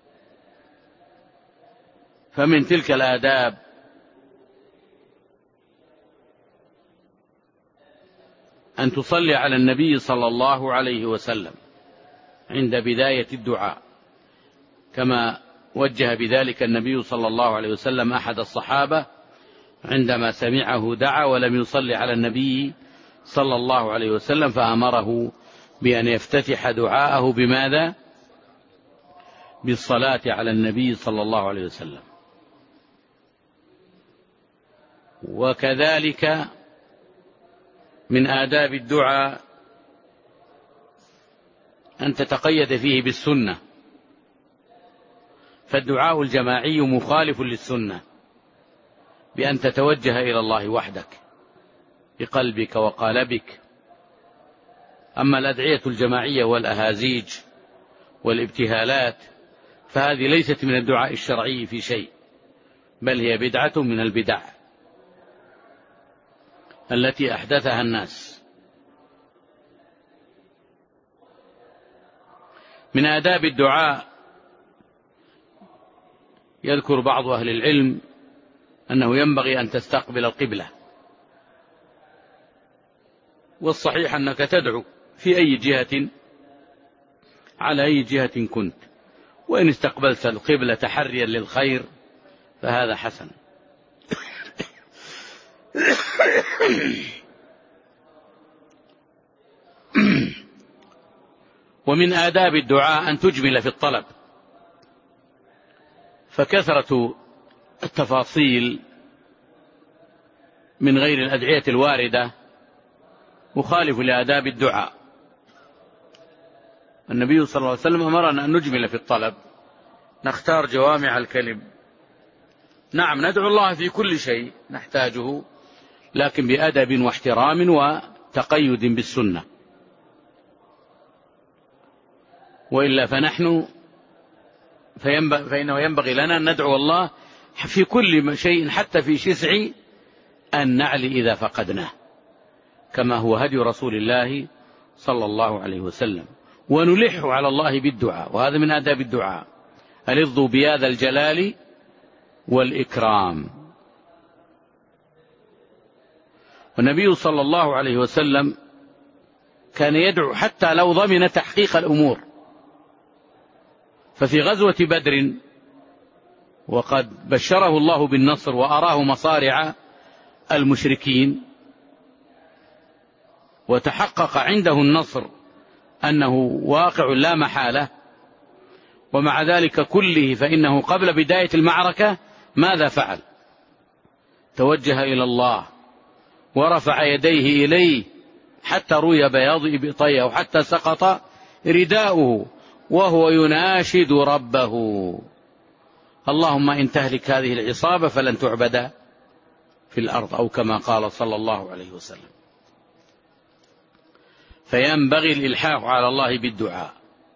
A: فمن تلك الآداب أن تصلي على النبي صلى الله عليه وسلم عند بداية الدعاء، كما وجه بذلك النبي صلى الله عليه وسلم أحد الصحابة عندما سمعه دعا ولم يصلي على النبي صلى الله عليه وسلم، فأمره بأن يفتتح دعاءه بماذا؟ بالصلاة على النبي صلى الله عليه وسلم. وكذلك من آداب الدعاء أن تتقيد فيه بالسنة، فالدعاء الجماعي مخالف للسنة بأن تتوجه إلى الله وحدك بقلبك وقالبك. أما الأدعية الجماعية والأهازيج والابتهالات فهذه ليست من الدعاء الشرعي في شيء، بل هي بدعة من البدع التي أحدثها الناس. من آداب الدعاء يذكر بعض أهل العلم أنه ينبغي أن تستقبل القبلة، والصحيح أنك تدعو في أي جهة على أي جهة كنت، وإن استقبلت القبلة تحريا للخير فهذا حسن. ومن آداب الدعاء أن تجمل في الطلب، فكثرة التفاصيل من غير الأدعية الواردة مخالف لآداب الدعاء. النبي صلى الله عليه وسلم أمرنا أن نجمل في الطلب، نختار جوامع الكلم. نعم ندعو الله في كل شيء نحتاجه، لكن بأدب واحترام وتقيد بالسنة، وإلا فنحن فينبغي فإنه ينبغي لنا أن ندعو الله في كل شيء، حتى في شسع النعل إذا فقدناه، كما هو هدي رسول الله صلى الله عليه وسلم. ونلح على الله بالدعاء، وهذا من آداب الدعاء، ألظوا بهذا الجلال والإكرام. والنبي صلى الله عليه وسلم كان يدعو حتى لو ضمن تحقيق الأمور. ففي غزوة بدر وقد بشره الله بالنصر وأراه مصارع المشركين وتحقق عنده النصر أنه واقع لا محالة، ومع ذلك كله فإنه قبل بداية المعركة ماذا فعل؟ توجه إلى الله ورفع يديه إليه حتى روي بياض إبطيه وحتى سقط رداؤه وهو يناشد ربه: اللهم إن تهلك هذه العصابة فلن تعبد في الأرض، أو كما قال صلى الله عليه وسلم. فينبغي الإلحاح على الله بالدعاء.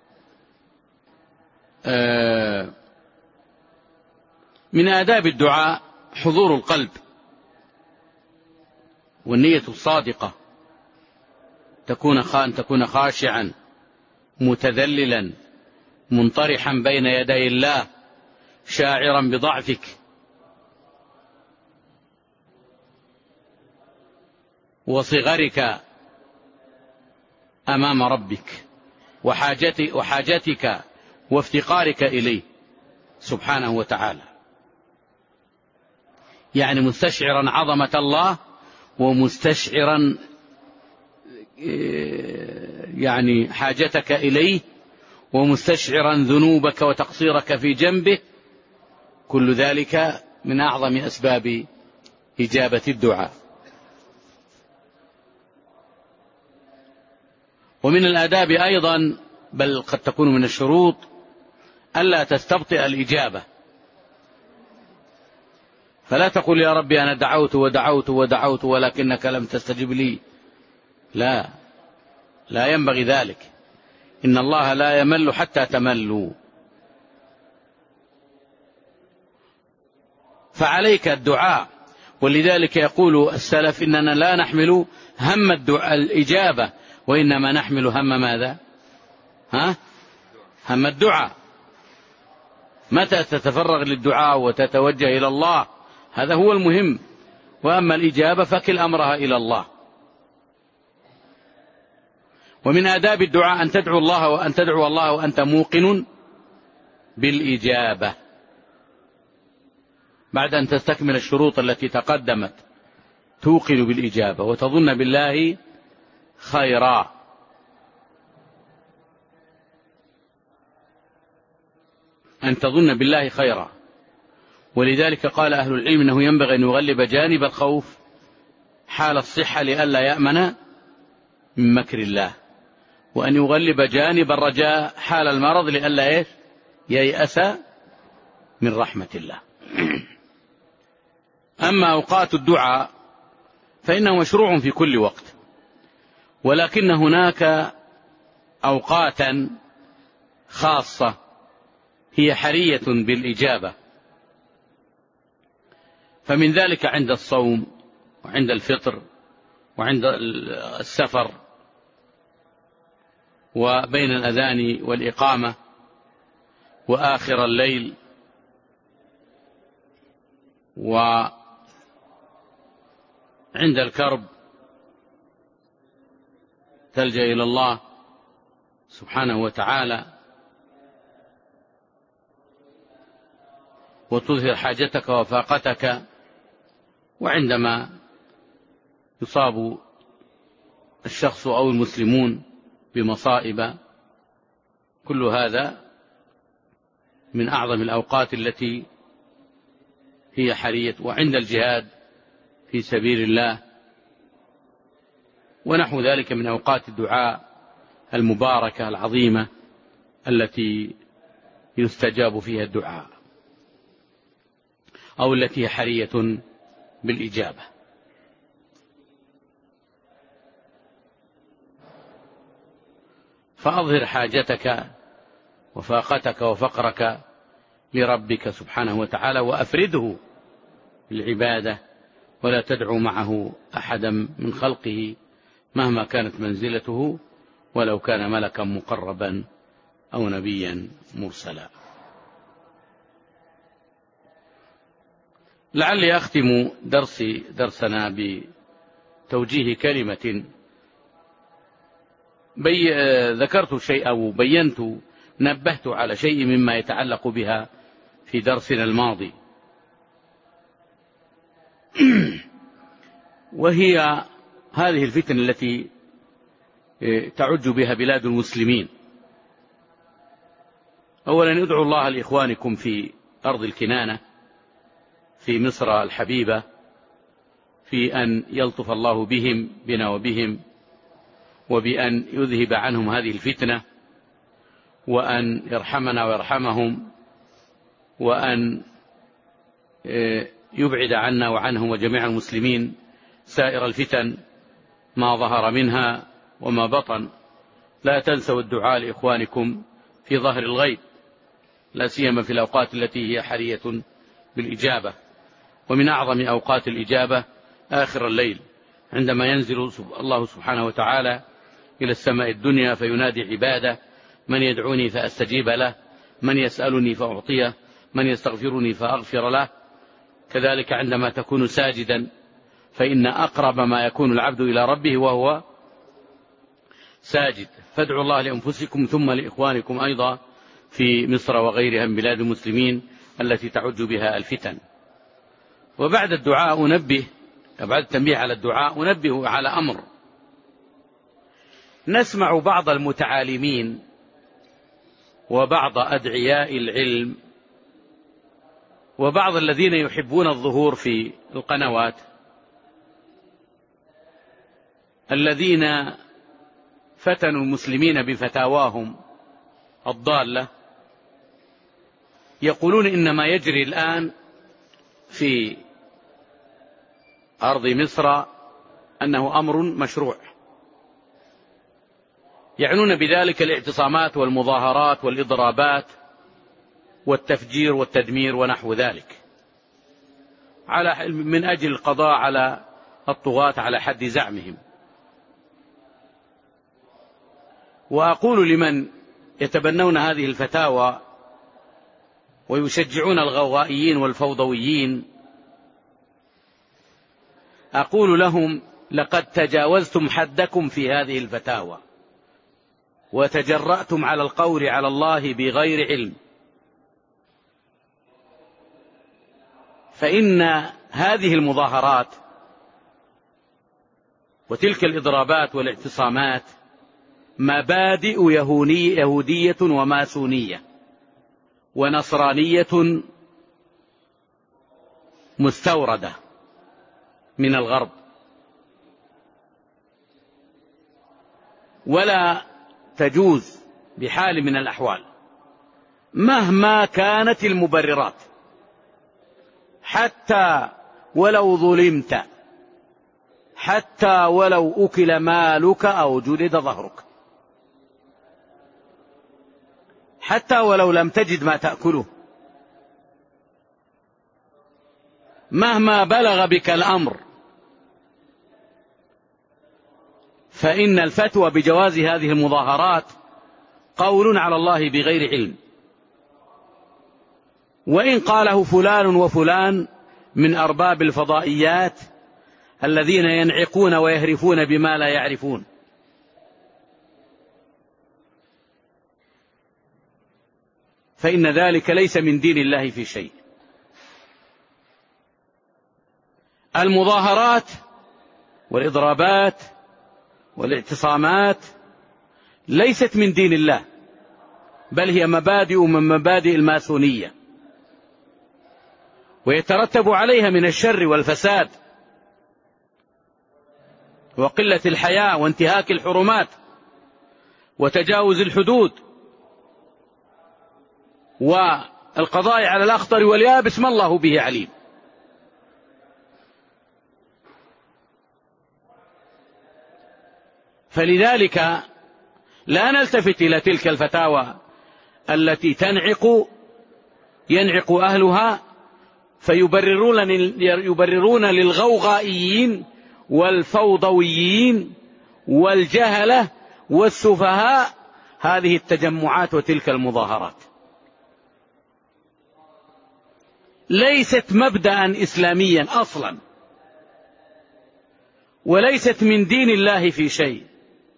A: من آداب الدعاء حضور القلب والنية الصادقة، تكون أن تكون خاشعا متذللا منطرحا بين يدي الله شاعرا بضعفك وصغرك أمام ربك وحاجتك, وحاجتك وافتقارك إليه سبحانه وتعالى، يعني مستشعرا عظمة الله ومستشعرا يعني حاجتك إليه ومستشعرا ذنوبك وتقصيرك في جنبه. كل ذلك من أعظم أسباب إجابة الدعاء. ومن الآداب أيضا، بل قد تكون من الشروط، ألا تستبطئ الإجابة، فلا تقول يا ربي أنا دعوت ودعوت ودعوت ولكنك لم تستجب لي، لا لا ينبغي ذلك، إن الله لا يمل حتى تملوا. فعليك الدعاء، ولذلك يقول السلف إننا لا نحمل هم الدعاء الإجابة، وإنما نحمل هم ماذا؟ ها؟ هم الدعاء. متى تتفرغ للدعاء وتتوجه إلى الله، هذا هو المهم، وأما الإجابة فكل أمرها إلى الله. ومن آداب الدعاء أن تدعو الله وأن تدعو الله وأنت موقن بالإجابة بعد أن تستكمل الشروط التي تقدمت، توقن بالإجابة وتظن بالله خيرا. أن تظن بالله خيرا. ولذلك قال أهل العلم أنه ينبغي أن يغلب جانب الخوف حال الصحة لئلا يأمن من مكر الله، وأن يغلب جانب الرجاء حال المرض لئلا ييأس من رحمة الله. أما أوقات الدعاء فإنه مشروع في كل وقت، ولكن هناك أوقاتا خاصة هي حرية بالإجابة، فمن ذلك عند الصوم وعند الفطر وعند السفر وبين الأذان والإقامة وآخر الليل وعند الكرب تلجأ إلى الله سبحانه وتعالى وتظهر حاجتك وفاقتك، وعندما يصاب الشخص أو المسلمون بمصائب. كل هذا من أعظم الأوقات التي هي حرية. وعند الجهاد في سبيل الله ونحو ذلك من أوقات الدعاء المباركة العظيمة التي يستجاب فيها الدعاء أو التي هي حرية بالإجابة. فأظهر حاجتك وفاقتك وفقرك لربك سبحانه وتعالى وأفرده بالعبادة، ولا تدعو معه أحدا من خلقه مهما كانت منزلته ولو كان ملكا مقربا أو نبيا مرسلا. لعلي أختم درسي درسنا بتوجيه كلمة بي ذكرت شيء أو بينت نبهت على شيء مما يتعلق بها في درسنا الماضي، وهي هذه الفتن التي تعج بها بلاد المسلمين. أولا ادعوا الله لإخوانكم في أرض الكنانة في مصر الحبيبة في أن يلطف الله بهم بنا وبهم، وبأن يذهب عنهم هذه الفتنة، وأن يرحمنا ويرحمهم، وأن يبعد عنا وعنهم وجميع المسلمين سائر الفتن ما ظهر منها وما بطن. لا تنسوا الدعاء لإخوانكم في ظهر الغيب، لا سيما في الأوقات التي هي حرية بالإجابة. ومن أعظم أوقات الإجابة آخر الليل عندما ينزل الله سبحانه وتعالى إلى السماء الدنيا فينادي عباده: من يدعوني فأستجيب له، من يسألني فأعطيه، من يستغفرني فأغفر له. كذلك عندما تكون ساجدا فإن أقرب ما يكون العبد إلى ربه وهو ساجد. فادعوا الله لأنفسكم ثم لإخوانكم أيضا في مصر وغيرها من بلاد المسلمين التي تعج بها الفتن. وبعد الدعاء أنبه بعد التنبيه على الدعاء أنبه على أمر. نسمع بعض المتعالمين وبعض أدعياء العلم وبعض الذين يحبون الظهور في القنوات الذين فتنوا المسلمين بفتاواهم الضالة يقولون إن ما يجري الآن في أرض مصر أنه أمر مشروع، يعنون بذلك الاعتصامات والمظاهرات والإضرابات والتفجير والتدمير ونحو ذلك، على من أجل القضاء على الطغاة على حد زعمهم. وأقول لمن يتبنون هذه الفتاوى ويشجعون الغوغائيين والفوضويين، أقول لهم: لقد تجاوزتم حدكم في هذه الفتاوى، وتجرأتم على القول على الله بغير علم، فإن هذه المظاهرات وتلك الإضرابات والاعتصامات مبادئ يهودية وماسونية ونصرانية مستوردة من الغرب، ولا تجوز بحال من الأحوال مهما كانت المبررات، حتى ولو ظلمت، حتى ولو أكل مالك أو جلد ظهرك، حتى ولو لم تجد ما تأكله، مهما بلغ بك الأمر، فإن الفتوى بجواز هذه المظاهرات قول على الله بغير علم، وإن قاله فلان وفلان من أرباب الفضائيات الذين ينعقون ويهرفون بما لا يعرفون. فإن ذلك ليس من دين الله في شيء. المظاهرات والإضرابات والاعتصامات ليست من دين الله، بل هي مبادئ من مبادئ الماسونية، ويترتب عليها من الشر والفساد وقلة الحياة وانتهاك الحرمات وتجاوز الحدود والقضاء على الأخطر واليابس ما الله به عليم. فلذلك لا نلتفت إلى تلك الفتاوى التي تنعق ينعق أهلها فيبررون يبررون للغوغائيين والفوضويين والجهلة والسفهاء هذه التجمعات وتلك المظاهرات. ليست مبدأ إسلاميا أصلا، وليست من دين الله في شيء.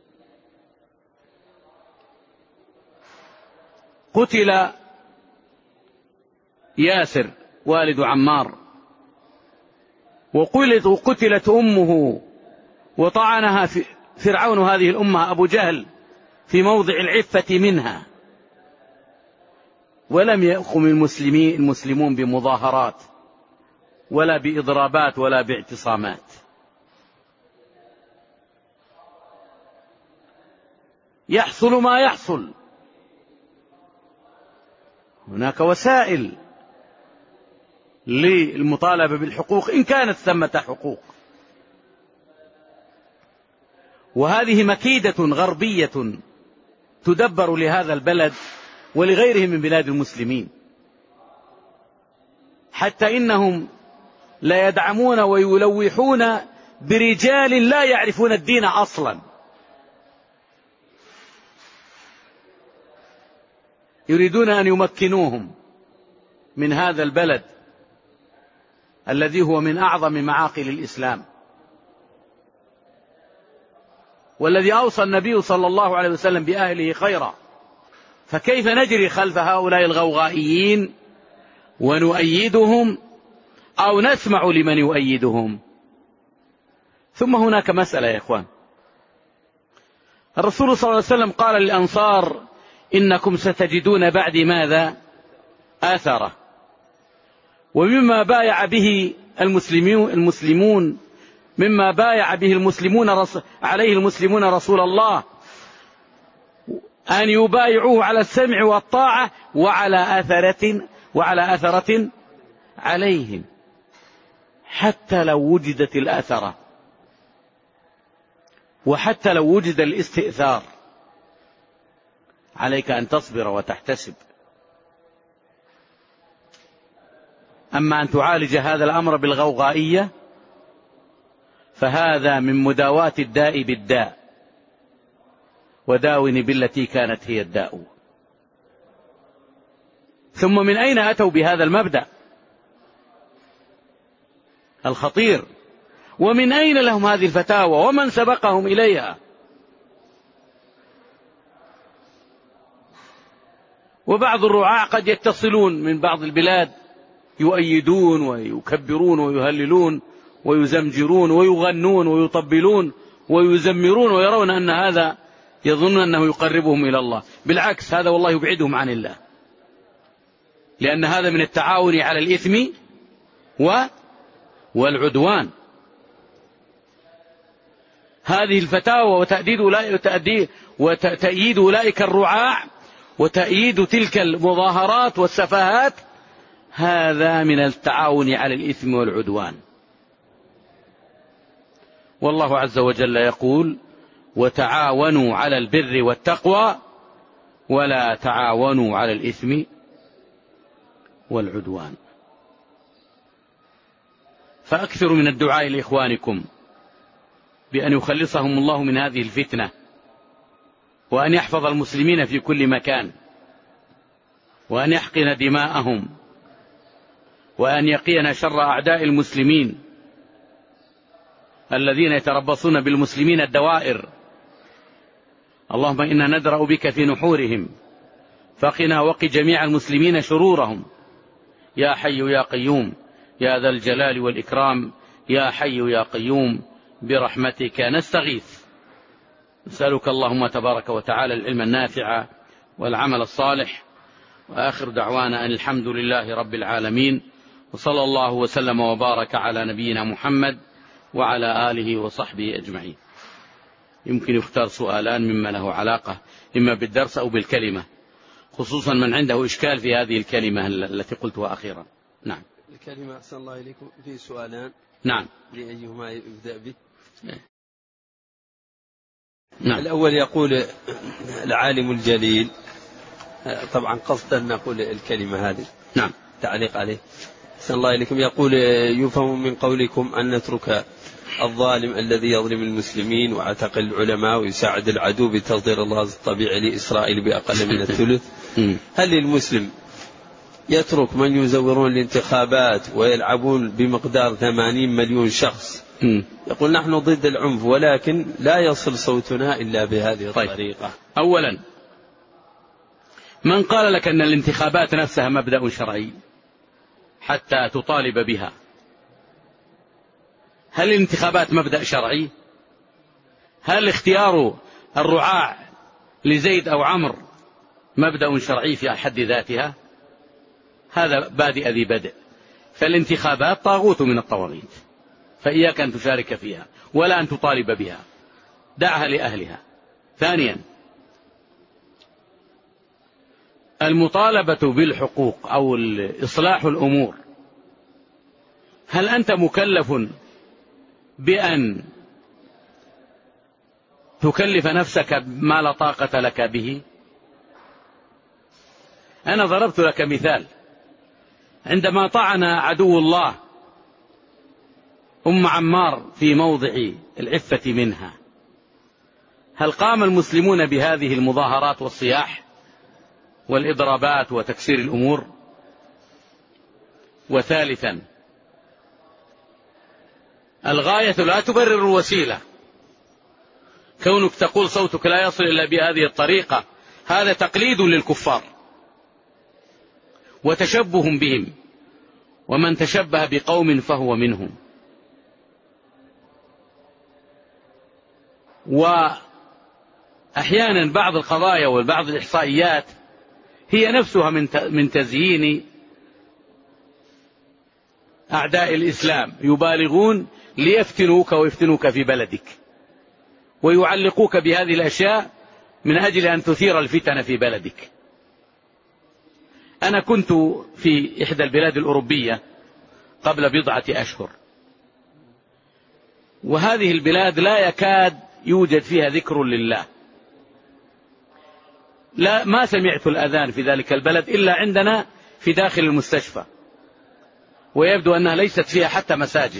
A: قتل ياسر والد عمار، وقتلت أمه وطعنها فرعون هذه الأمة أبو جهل في موضع العفة منها، ولم يقم المسلمين المسلمون بمظاهرات ولا بإضرابات ولا باعتصامات. يحصل ما يحصل، هناك وسائل للمطالبة بالحقوق إن كانت ثمة حقوق، وهذه مكيدة غربية تدبر لهذا البلد ولغيره من بلاد المسلمين، حتى إنهم لا يدعمون ويلوحون برجال لا يعرفون الدين أصلا، يريدون أن يمكنوهم من هذا البلد الذي هو من أعظم معاقل الإسلام، والذي أوصى النبي صلى الله عليه وسلم بأهله خيرا، فكيف نجري خلف هؤلاء الغوغائيين ونؤيدهم أو نسمع لمن يؤيدهم؟ ثم هناك مسألة يا إخوان، الرسول صلى الله عليه وسلم قال للأنصار: إنكم ستجدون بعد ماذا؟ آثرة. ومما بايع به المسلمون المسلمون مما بايع به المسلمون عليه المسلمون رسول الله أن يبايعوه على السمع والطاعة وعلى أثرة وعلى أثرة عليهم، حتى لو وجدت الأثرة وحتى لو وجد الاستئثار عليك أن تصبر وتحتسب. أما أن تعالج هذا الأمر بالغوغائية فهذا من مداواة الداء بالداء، وداوني بالتي كانت هي الداء. ثم من أين أتوا بهذا المبدأ الخطير؟ ومن أين لهم هذه الفتاوى؟ ومن سبقهم إليها؟ وبعض الرعاع قد يتصلون من بعض البلاد يؤيدون ويكبرون ويهللون ويزمجرون ويغنون ويطبلون ويزمرون ويرون أن هذا يظن أنه يقربهم إلى الله. بالعكس، هذا والله يبعدهم عن الله، لأن هذا من التعاون على الإثم والعدوان. هذه الفتاوى وتأديد أولئك, وتأييد أولئك الرعاع وتأييد تلك المظاهرات والسفاهات، هذا من التعاون على الإثم والعدوان. والله عز وجل يقول: وتعاونوا على البر والتقوى ولا تعاونوا على الإثم والعدوان. فأكثروا من الدعاء لإخوانكم بأن يخلصهم الله من هذه الفتنة، وأن يحفظ المسلمين في كل مكان، وأن يحقن دماءهم، وأن يقينا شر أعداء المسلمين الذين يتربصون بالمسلمين الدوائر. اللهم إنا ندرأ بك في نحورهم، فقنا وق جميع المسلمين شرورهم، يا حي يا قيوم يا ذا الجلال والإكرام، يا حي يا قيوم برحمتك نستغيث. نسألك اللهم تبارك وتعالى العلم النافع والعمل الصالح، وآخر دعوانا أن الحمد لله رب العالمين، وصلى الله وسلم وبارك على نبينا محمد وعلى آله وصحبه أجمعين. يمكن يختار سؤالان مما له علاقة إما بالدرس أو بالكلمة، خصوصا من عنده إشكال في هذه الكلمة التي قلتها أخيرا. نعم.
B: الكلمة أحسن الله إليكم في سؤالان.
A: نعم.
B: لأيهما يبدأ به؟
A: نعم.
B: الأول يقول العالم الجليل، طبعا قصدا نقول الكلمة هذه.
A: نعم.
B: تعليق عليه. أحسن الله إليكم. يقول: يفهم من قولكم أن نترك الظالم الذي يظلم المسلمين ويعتقل العلماء ويساعد العدو بتصدير الغاز الطبيعي لإسرائيل بأقل من الثلث. هل المسلم يترك من يزورون الانتخابات ويلعبون بمقدار ثمانين مليون شخص؟ يقول: نحن ضد العنف، ولكن لا يصل صوتنا إلا بهذه الطريقة.
A: طيب. أولا، من قال لك أن الانتخابات نفسها مبدأ شرعي حتى تطالب بها؟ هل الانتخابات مبدأ شرعي؟ هل اختيار الرعاع لزيد أو عمرو مبدأ شرعي في حد ذاتها؟ هذا بادئ ذي بدء. فالانتخابات طاغوت من الطواغيت، فإياك أن تشارك فيها ولا أن تطالب بها، دعها لأهلها. ثانيا، المطالبة بالحقوق أو إصلاح الأمور، هل أنت مكلف بأن تكلف نفسك ما لا طاقة لك به؟ أنا ضربت لك مثال، عندما طعن عدو الله أم عمار في موضع العفة منها، هل قام المسلمون بهذه المظاهرات والصياح والإضرابات وتكسير الأمور؟ وثالثا، الغاية لا تبرر الوسيلة. كونك تقول صوتك لا يصل إلا بهذه الطريقة، هذا تقليد للكفار وتشبه بهم، ومن تشبه بقوم فهو منهم. وأحيانا بعض القضايا وبعض الإحصائيات هي نفسها من تزيين أعداء الإسلام، يبالغون ليفتنوك ويفتنوك في بلدك ويعلقوك بهذه الأشياء من أجل أن تثير الفتن في بلدك. أنا كنت في إحدى البلاد الأوروبية قبل بضعة أشهر، وهذه البلاد لا يكاد يوجد فيها ذكر لله. لا، ما سمعت الأذان في ذلك البلد إلا عندنا في داخل المستشفى، ويبدو أنها ليست فيها حتى مساجد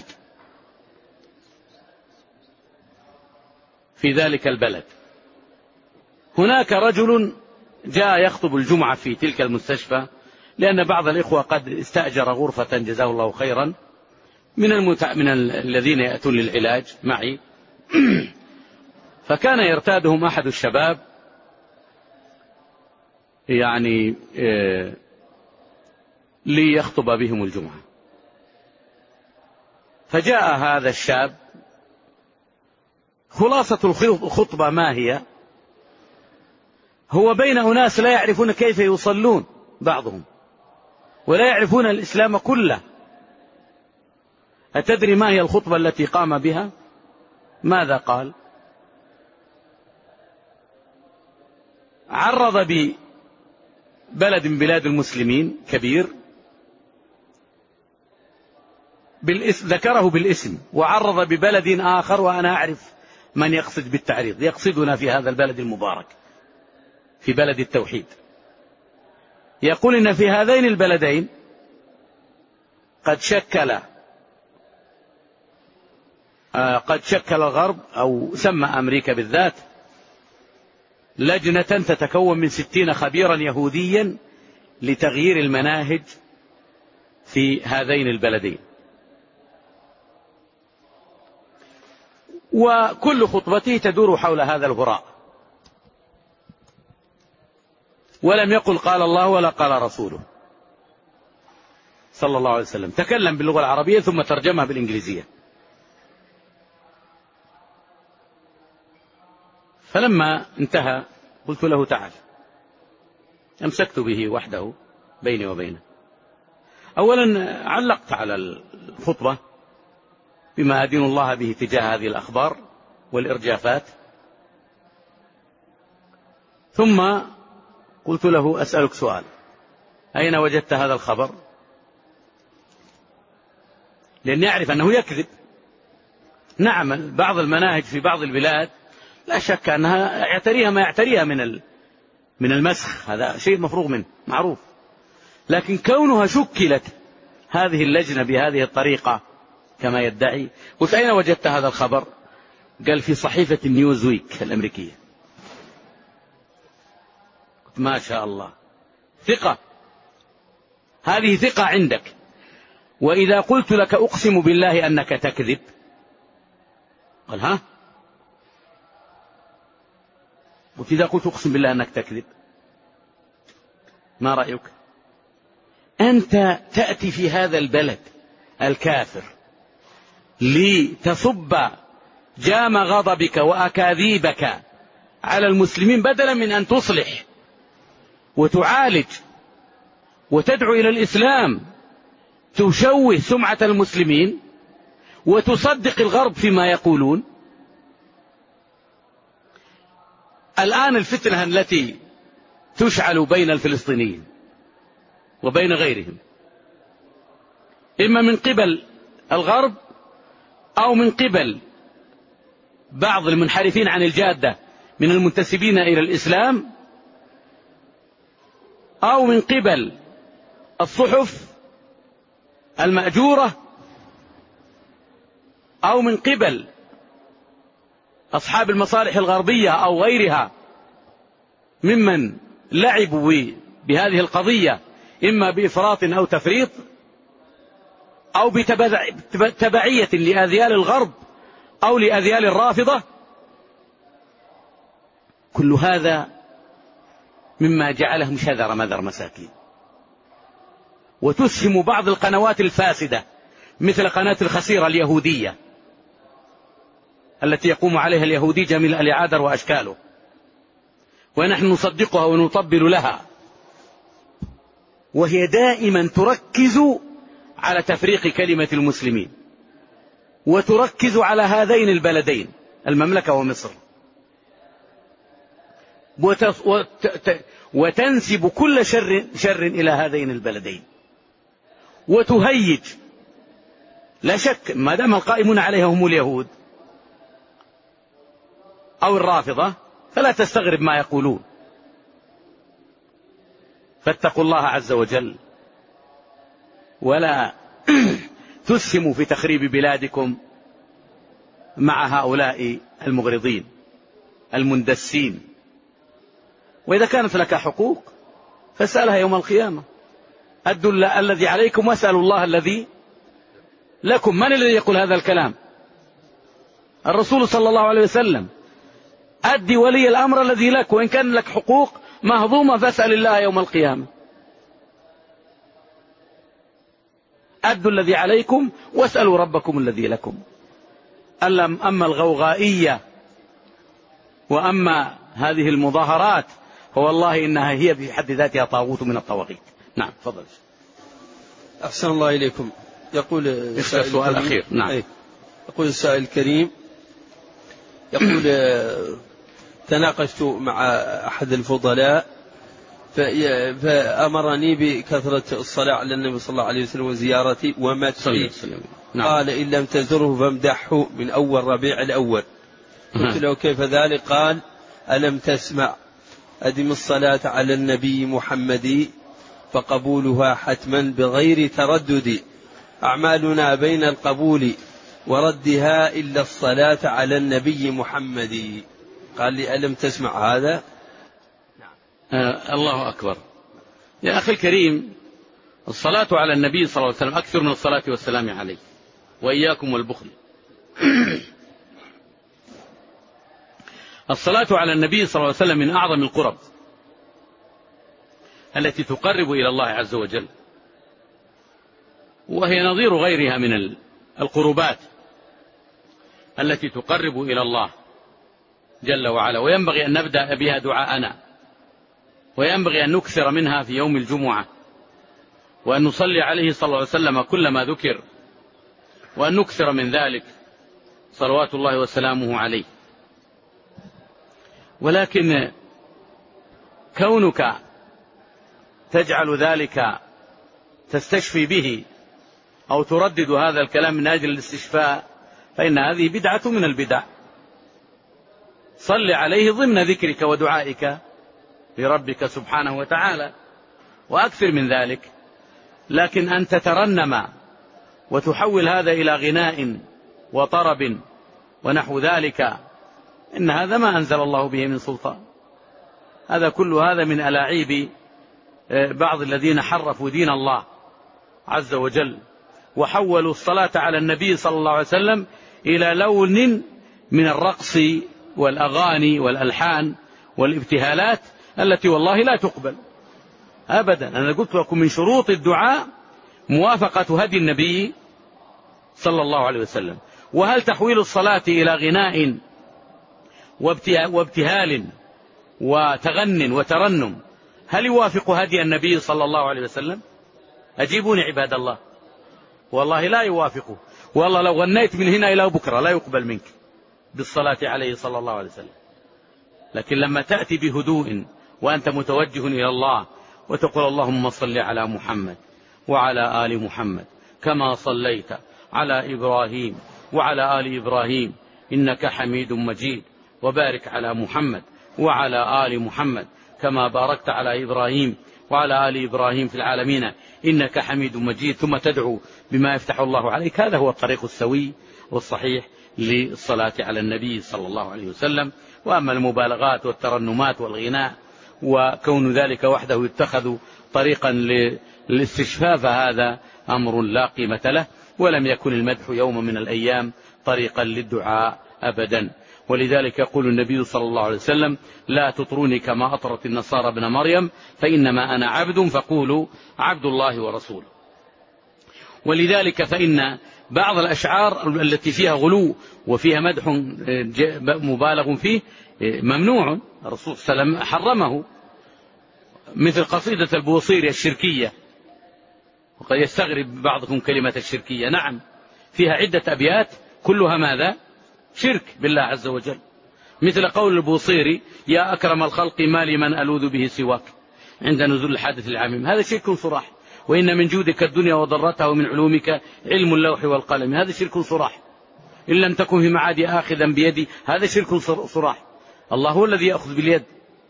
A: في ذلك البلد. هناك رجل جاء يخطب الجمعة في تلك المستشفى، لأن بعض الإخوة قد استأجر غرفة جزاه الله خيرا من, المتع... من الذين يأتون للعلاج معي فكان يرتادهم أحد الشباب يعني ليخطب بهم الجمعة. فجاء هذا الشاب، خلاصة الخطبة ما هي؟ هو بين أناس لا يعرفون كيف يصلون بعضهم ولا يعرفون الإسلام كله. أتدري ما هي الخطبة التي قام بها؟ ماذا قال؟ عرض ببلد من بلاد المسلمين كبير بالاسم، ذكره بالاسم، وعرض ببلد آخر وأنا أعرف من يقصد بالتعريض، يقصدنا في هذا البلد المبارك، في بلد التوحيد. يقول إن في هذين البلدين قد شكل آه قد شكل الغرب، أو سمى أمريكا بالذات، لجنة تتكون من ستين خبيرا يهوديا لتغيير المناهج في هذين البلدين. وكل خطبته تدور حول هذا الهراء، ولم يقل قال الله ولا قال رسوله صلى الله عليه وسلم. تكلم باللغة العربية ثم ترجمها بالإنجليزية. فلما انتهى قلت له تعال. أمسكت به وحده بيني وبينه. أولا علقت على الخطبة بما أدين الله به تجاه هذه الأخبار والإرجافات، ثم قلت له أسألك سؤال: أين وجدت هذا الخبر؟ لأني أعرف أنه يكذب. نعم، بعض المناهج في بعض البلاد لا شك أنها يعتريها ما يعتريها من من المسخ، هذا شيء مفروغ منه معروف، لكن كونها شكلت هذه اللجنة بهذه الطريقة كما يدعي. قلت أين وجدت هذا الخبر؟ قال في صحيفة النيوزويك الأمريكية. قلت ما شاء الله، ثقة، هذه ثقة عندك. وإذا قلت لك أقسم بالله أنك تكذب، قال ها؟ قلت إذا قلت أقسم بالله أنك تكذب ما رأيك؟ أنت تأتي في هذا البلد الكافر لتصب جام غضبك وأكاذيبك على المسلمين، بدلا من أن تصلح وتعالج وتدعو إلى الإسلام، تشوه سمعة المسلمين وتصدق الغرب فيما يقولون. الآن الفتنة التي تشعل بين الفلسطينيين وبين غيرهم، إما من قبل الغرب أو من قبل بعض المنحرفين عن الجادة من المنتسبين إلى الإسلام، أو من قبل الصحف المأجورة، أو من قبل أصحاب المصالح الغربية أو غيرها ممن لعبوا بهذه القضية إما بإفراط أو تفريط، أو بتبعية لأذيال الغرب أو لأذيال الرافضة. كل هذا مما جعلهم شذر مذر مساكين. وتسهم بعض القنوات الفاسدة مثل قناة الخسيرة اليهودية التي يقوم عليها اليهودي جميل الإعادة وأشكاله، ونحن نصدقها ونطبل لها، وهي دائما تركز على تفريق كلمة المسلمين، وتركز على هذين البلدين المملكة ومصر، وتنسب كل شر, شر إلى هذين البلدين، وتهيج. لا شك ما دام القائمون عليها هم اليهود أو الرافضة فلا تستغرب ما يقولون. فاتقوا الله عز وجل ولا تسهموا في تخريب بلادكم مع هؤلاء المغرضين المندسين. وإذا كانت لك حقوق فاسألها يوم القيامة. أدوا الذي عليكم واسألوا الله الذي لكم. من الذي يقول هذا الكلام؟ الرسول صلى الله عليه وسلم. أدي ولي الأمر الذي لك، وإن كان لك حقوق مهضومة فاسأل الله يوم القيامة. أدوا الذي عليكم واسألوا ربكم الذي لكم. أما الغوغائية وأما هذه المظاهرات فوالله إنها هي في حد ذاتها طاغوت من الطواغيت. نعم تفضل.
B: أحسن الله إليكم. يقول
A: السؤال الأخير. نعم.
B: أي. يقول السائل الكريم، يقول تناقشت مع أحد الفضلاء فأمرني بكثرة الصلاة على النبي صلى الله عليه وسلم وزيارتي ومدحه. نعم. قال إن لم تزره فامدحه من أول ربيع الأول. قلت له كيف ذلك؟ قال ألم تسمع أدم الصلاة على النبي محمد فقبولها حتما بغير تردد، أعمالنا بين القبول وردها إلا الصلاة على النبي محمد. قال لي ألم تسمع هذا؟
A: آه الله أكبر. يا أخي الكريم، الصلاة على النبي صلى الله عليه وسلم أكثر من الصلاة والسلام عليه، وإياكم والبخل. الصلاة على النبي صلى الله عليه وسلم من أعظم القرب التي تقرب إلى الله عز وجل، وهي نظير غيرها من القربات التي تقرب إلى الله جل وعلا، وينبغي أن نبدأ بها دعاءنا، وينبغي أن نكثر منها في يوم الجمعة، وأن نصلي عليه صلى الله عليه وسلم كلما ذكر، وأن نكثر من ذلك صلوات الله وسلامه عليه. ولكن كونك تجعل ذلك تستشفي به أو تردد هذا الكلام من أجل الاستشفاء فإن هذه بدعة من البدع. صل عليه ضمن ذكرك ودعائك لربك سبحانه وتعالى، وأكثر من ذلك. لكن أن تترنم وتحول هذا إلى غناء وطرب ونحو ذلك، إن هذا ما أنزل الله به من سلطان. هذا كل هذا من ألاعيب بعض الذين حرفوا دين الله عز وجل، وحولوا الصلاة على النبي صلى الله عليه وسلم إلى لون من الرقص والأغاني والألحان والابتهالات التي والله لا تقبل أبدا. أنا قلت لكم من شروط الدعاء موافقة هدي النبي صلى الله عليه وسلم. وهل تحويل الصلاة إلى غناء وابتهال وتغن وترنم هل يوافق هدي النبي صلى الله عليه وسلم؟ أجيبوني عباد الله، والله لا يوافقه. والله لو غنيت من هنا إلى بكرة لا يقبل منك بالصلاة عليه صلى الله عليه وسلم. لكن لما تأتي بهدوء وأنت متوجه إلى الله وتقول اللهم صل على محمد وعلى آل محمد كما صليت على إبراهيم وعلى آل إبراهيم إنك حميد مجيد، وبارك على محمد وعلى آل محمد كما باركت على إبراهيم وعلى آل إبراهيم في العالمين إنك حميد مجيد، ثم تدعو بما يفتح الله عليك. هذا هو الطريق السوي والصحيح للصلاة على النبي صلى الله عليه وسلم. وأما المبالغات والترنمات والغناء وكون ذلك وحده يتخذ طريقا للاستشفاء فهذا أمر لا قيمة له، ولم يكن المدح يوم من الأيام طريقا للدعاء أبدا. ولذلك يقول النبي صلى الله عليه وسلم لا تطروني كما أطرت النصارى ابن مريم فإنما أنا عبد فقولوا عبد الله ورسوله. ولذلك فإن بعض الأشعار التي فيها غلو وفيها مدح مبالغ فيه ممنوع، الرسول صلى الله عليه وسلم حرمه، مثل قصيدة البوصيري الشركية. وقد يستغرب بعضكم كلمة الشركية، نعم فيها عدة أبيات كلها ماذا؟ شرك بالله عز وجل، مثل قول البوصيري يا أكرم الخلق ما لي من ألوذ به سواك عند نزول الحادث العميم. هذا شرك صراح. وإن من جودك الدنيا وضرتها ومن علومك علم اللوح والقلم، هذا شرك صراح. إن لم تكن في معادي آخذا بيدي، هذا شرك صراح. الله هو الذي يأخذ باليد،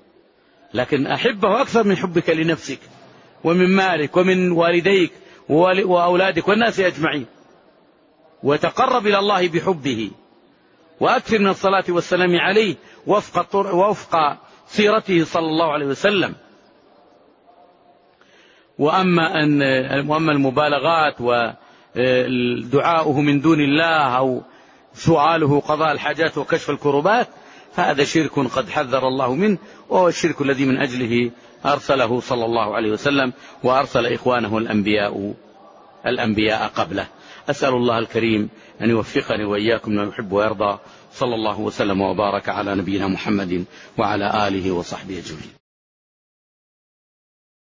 A: لكن أحبه أكثر من حبك لنفسك ومن مالك ومن والديك وأولادك والناس أجمعين، وتقرب إلى الله بحبه وأكثر من الصلاة والسلام عليه وفق, وفق سيرته صلى الله عليه وسلم. وأما, أن وأما المبالغات ودعاؤه من دون الله أو سؤاله قضاء الحاجات وكشف الكربات هذا شرك قد حذر الله منه، وهو الشرك الذي من أجله أرسله صلى الله عليه وسلم وأرسل إخوانه الأنبياء الأنبياء قبله. أسأل الله الكريم أن يوفقني وإياكم ما يحب ويرضى. صلى الله وسلم وبارك على نبينا محمد وعلى آله وصحبه أجمعين.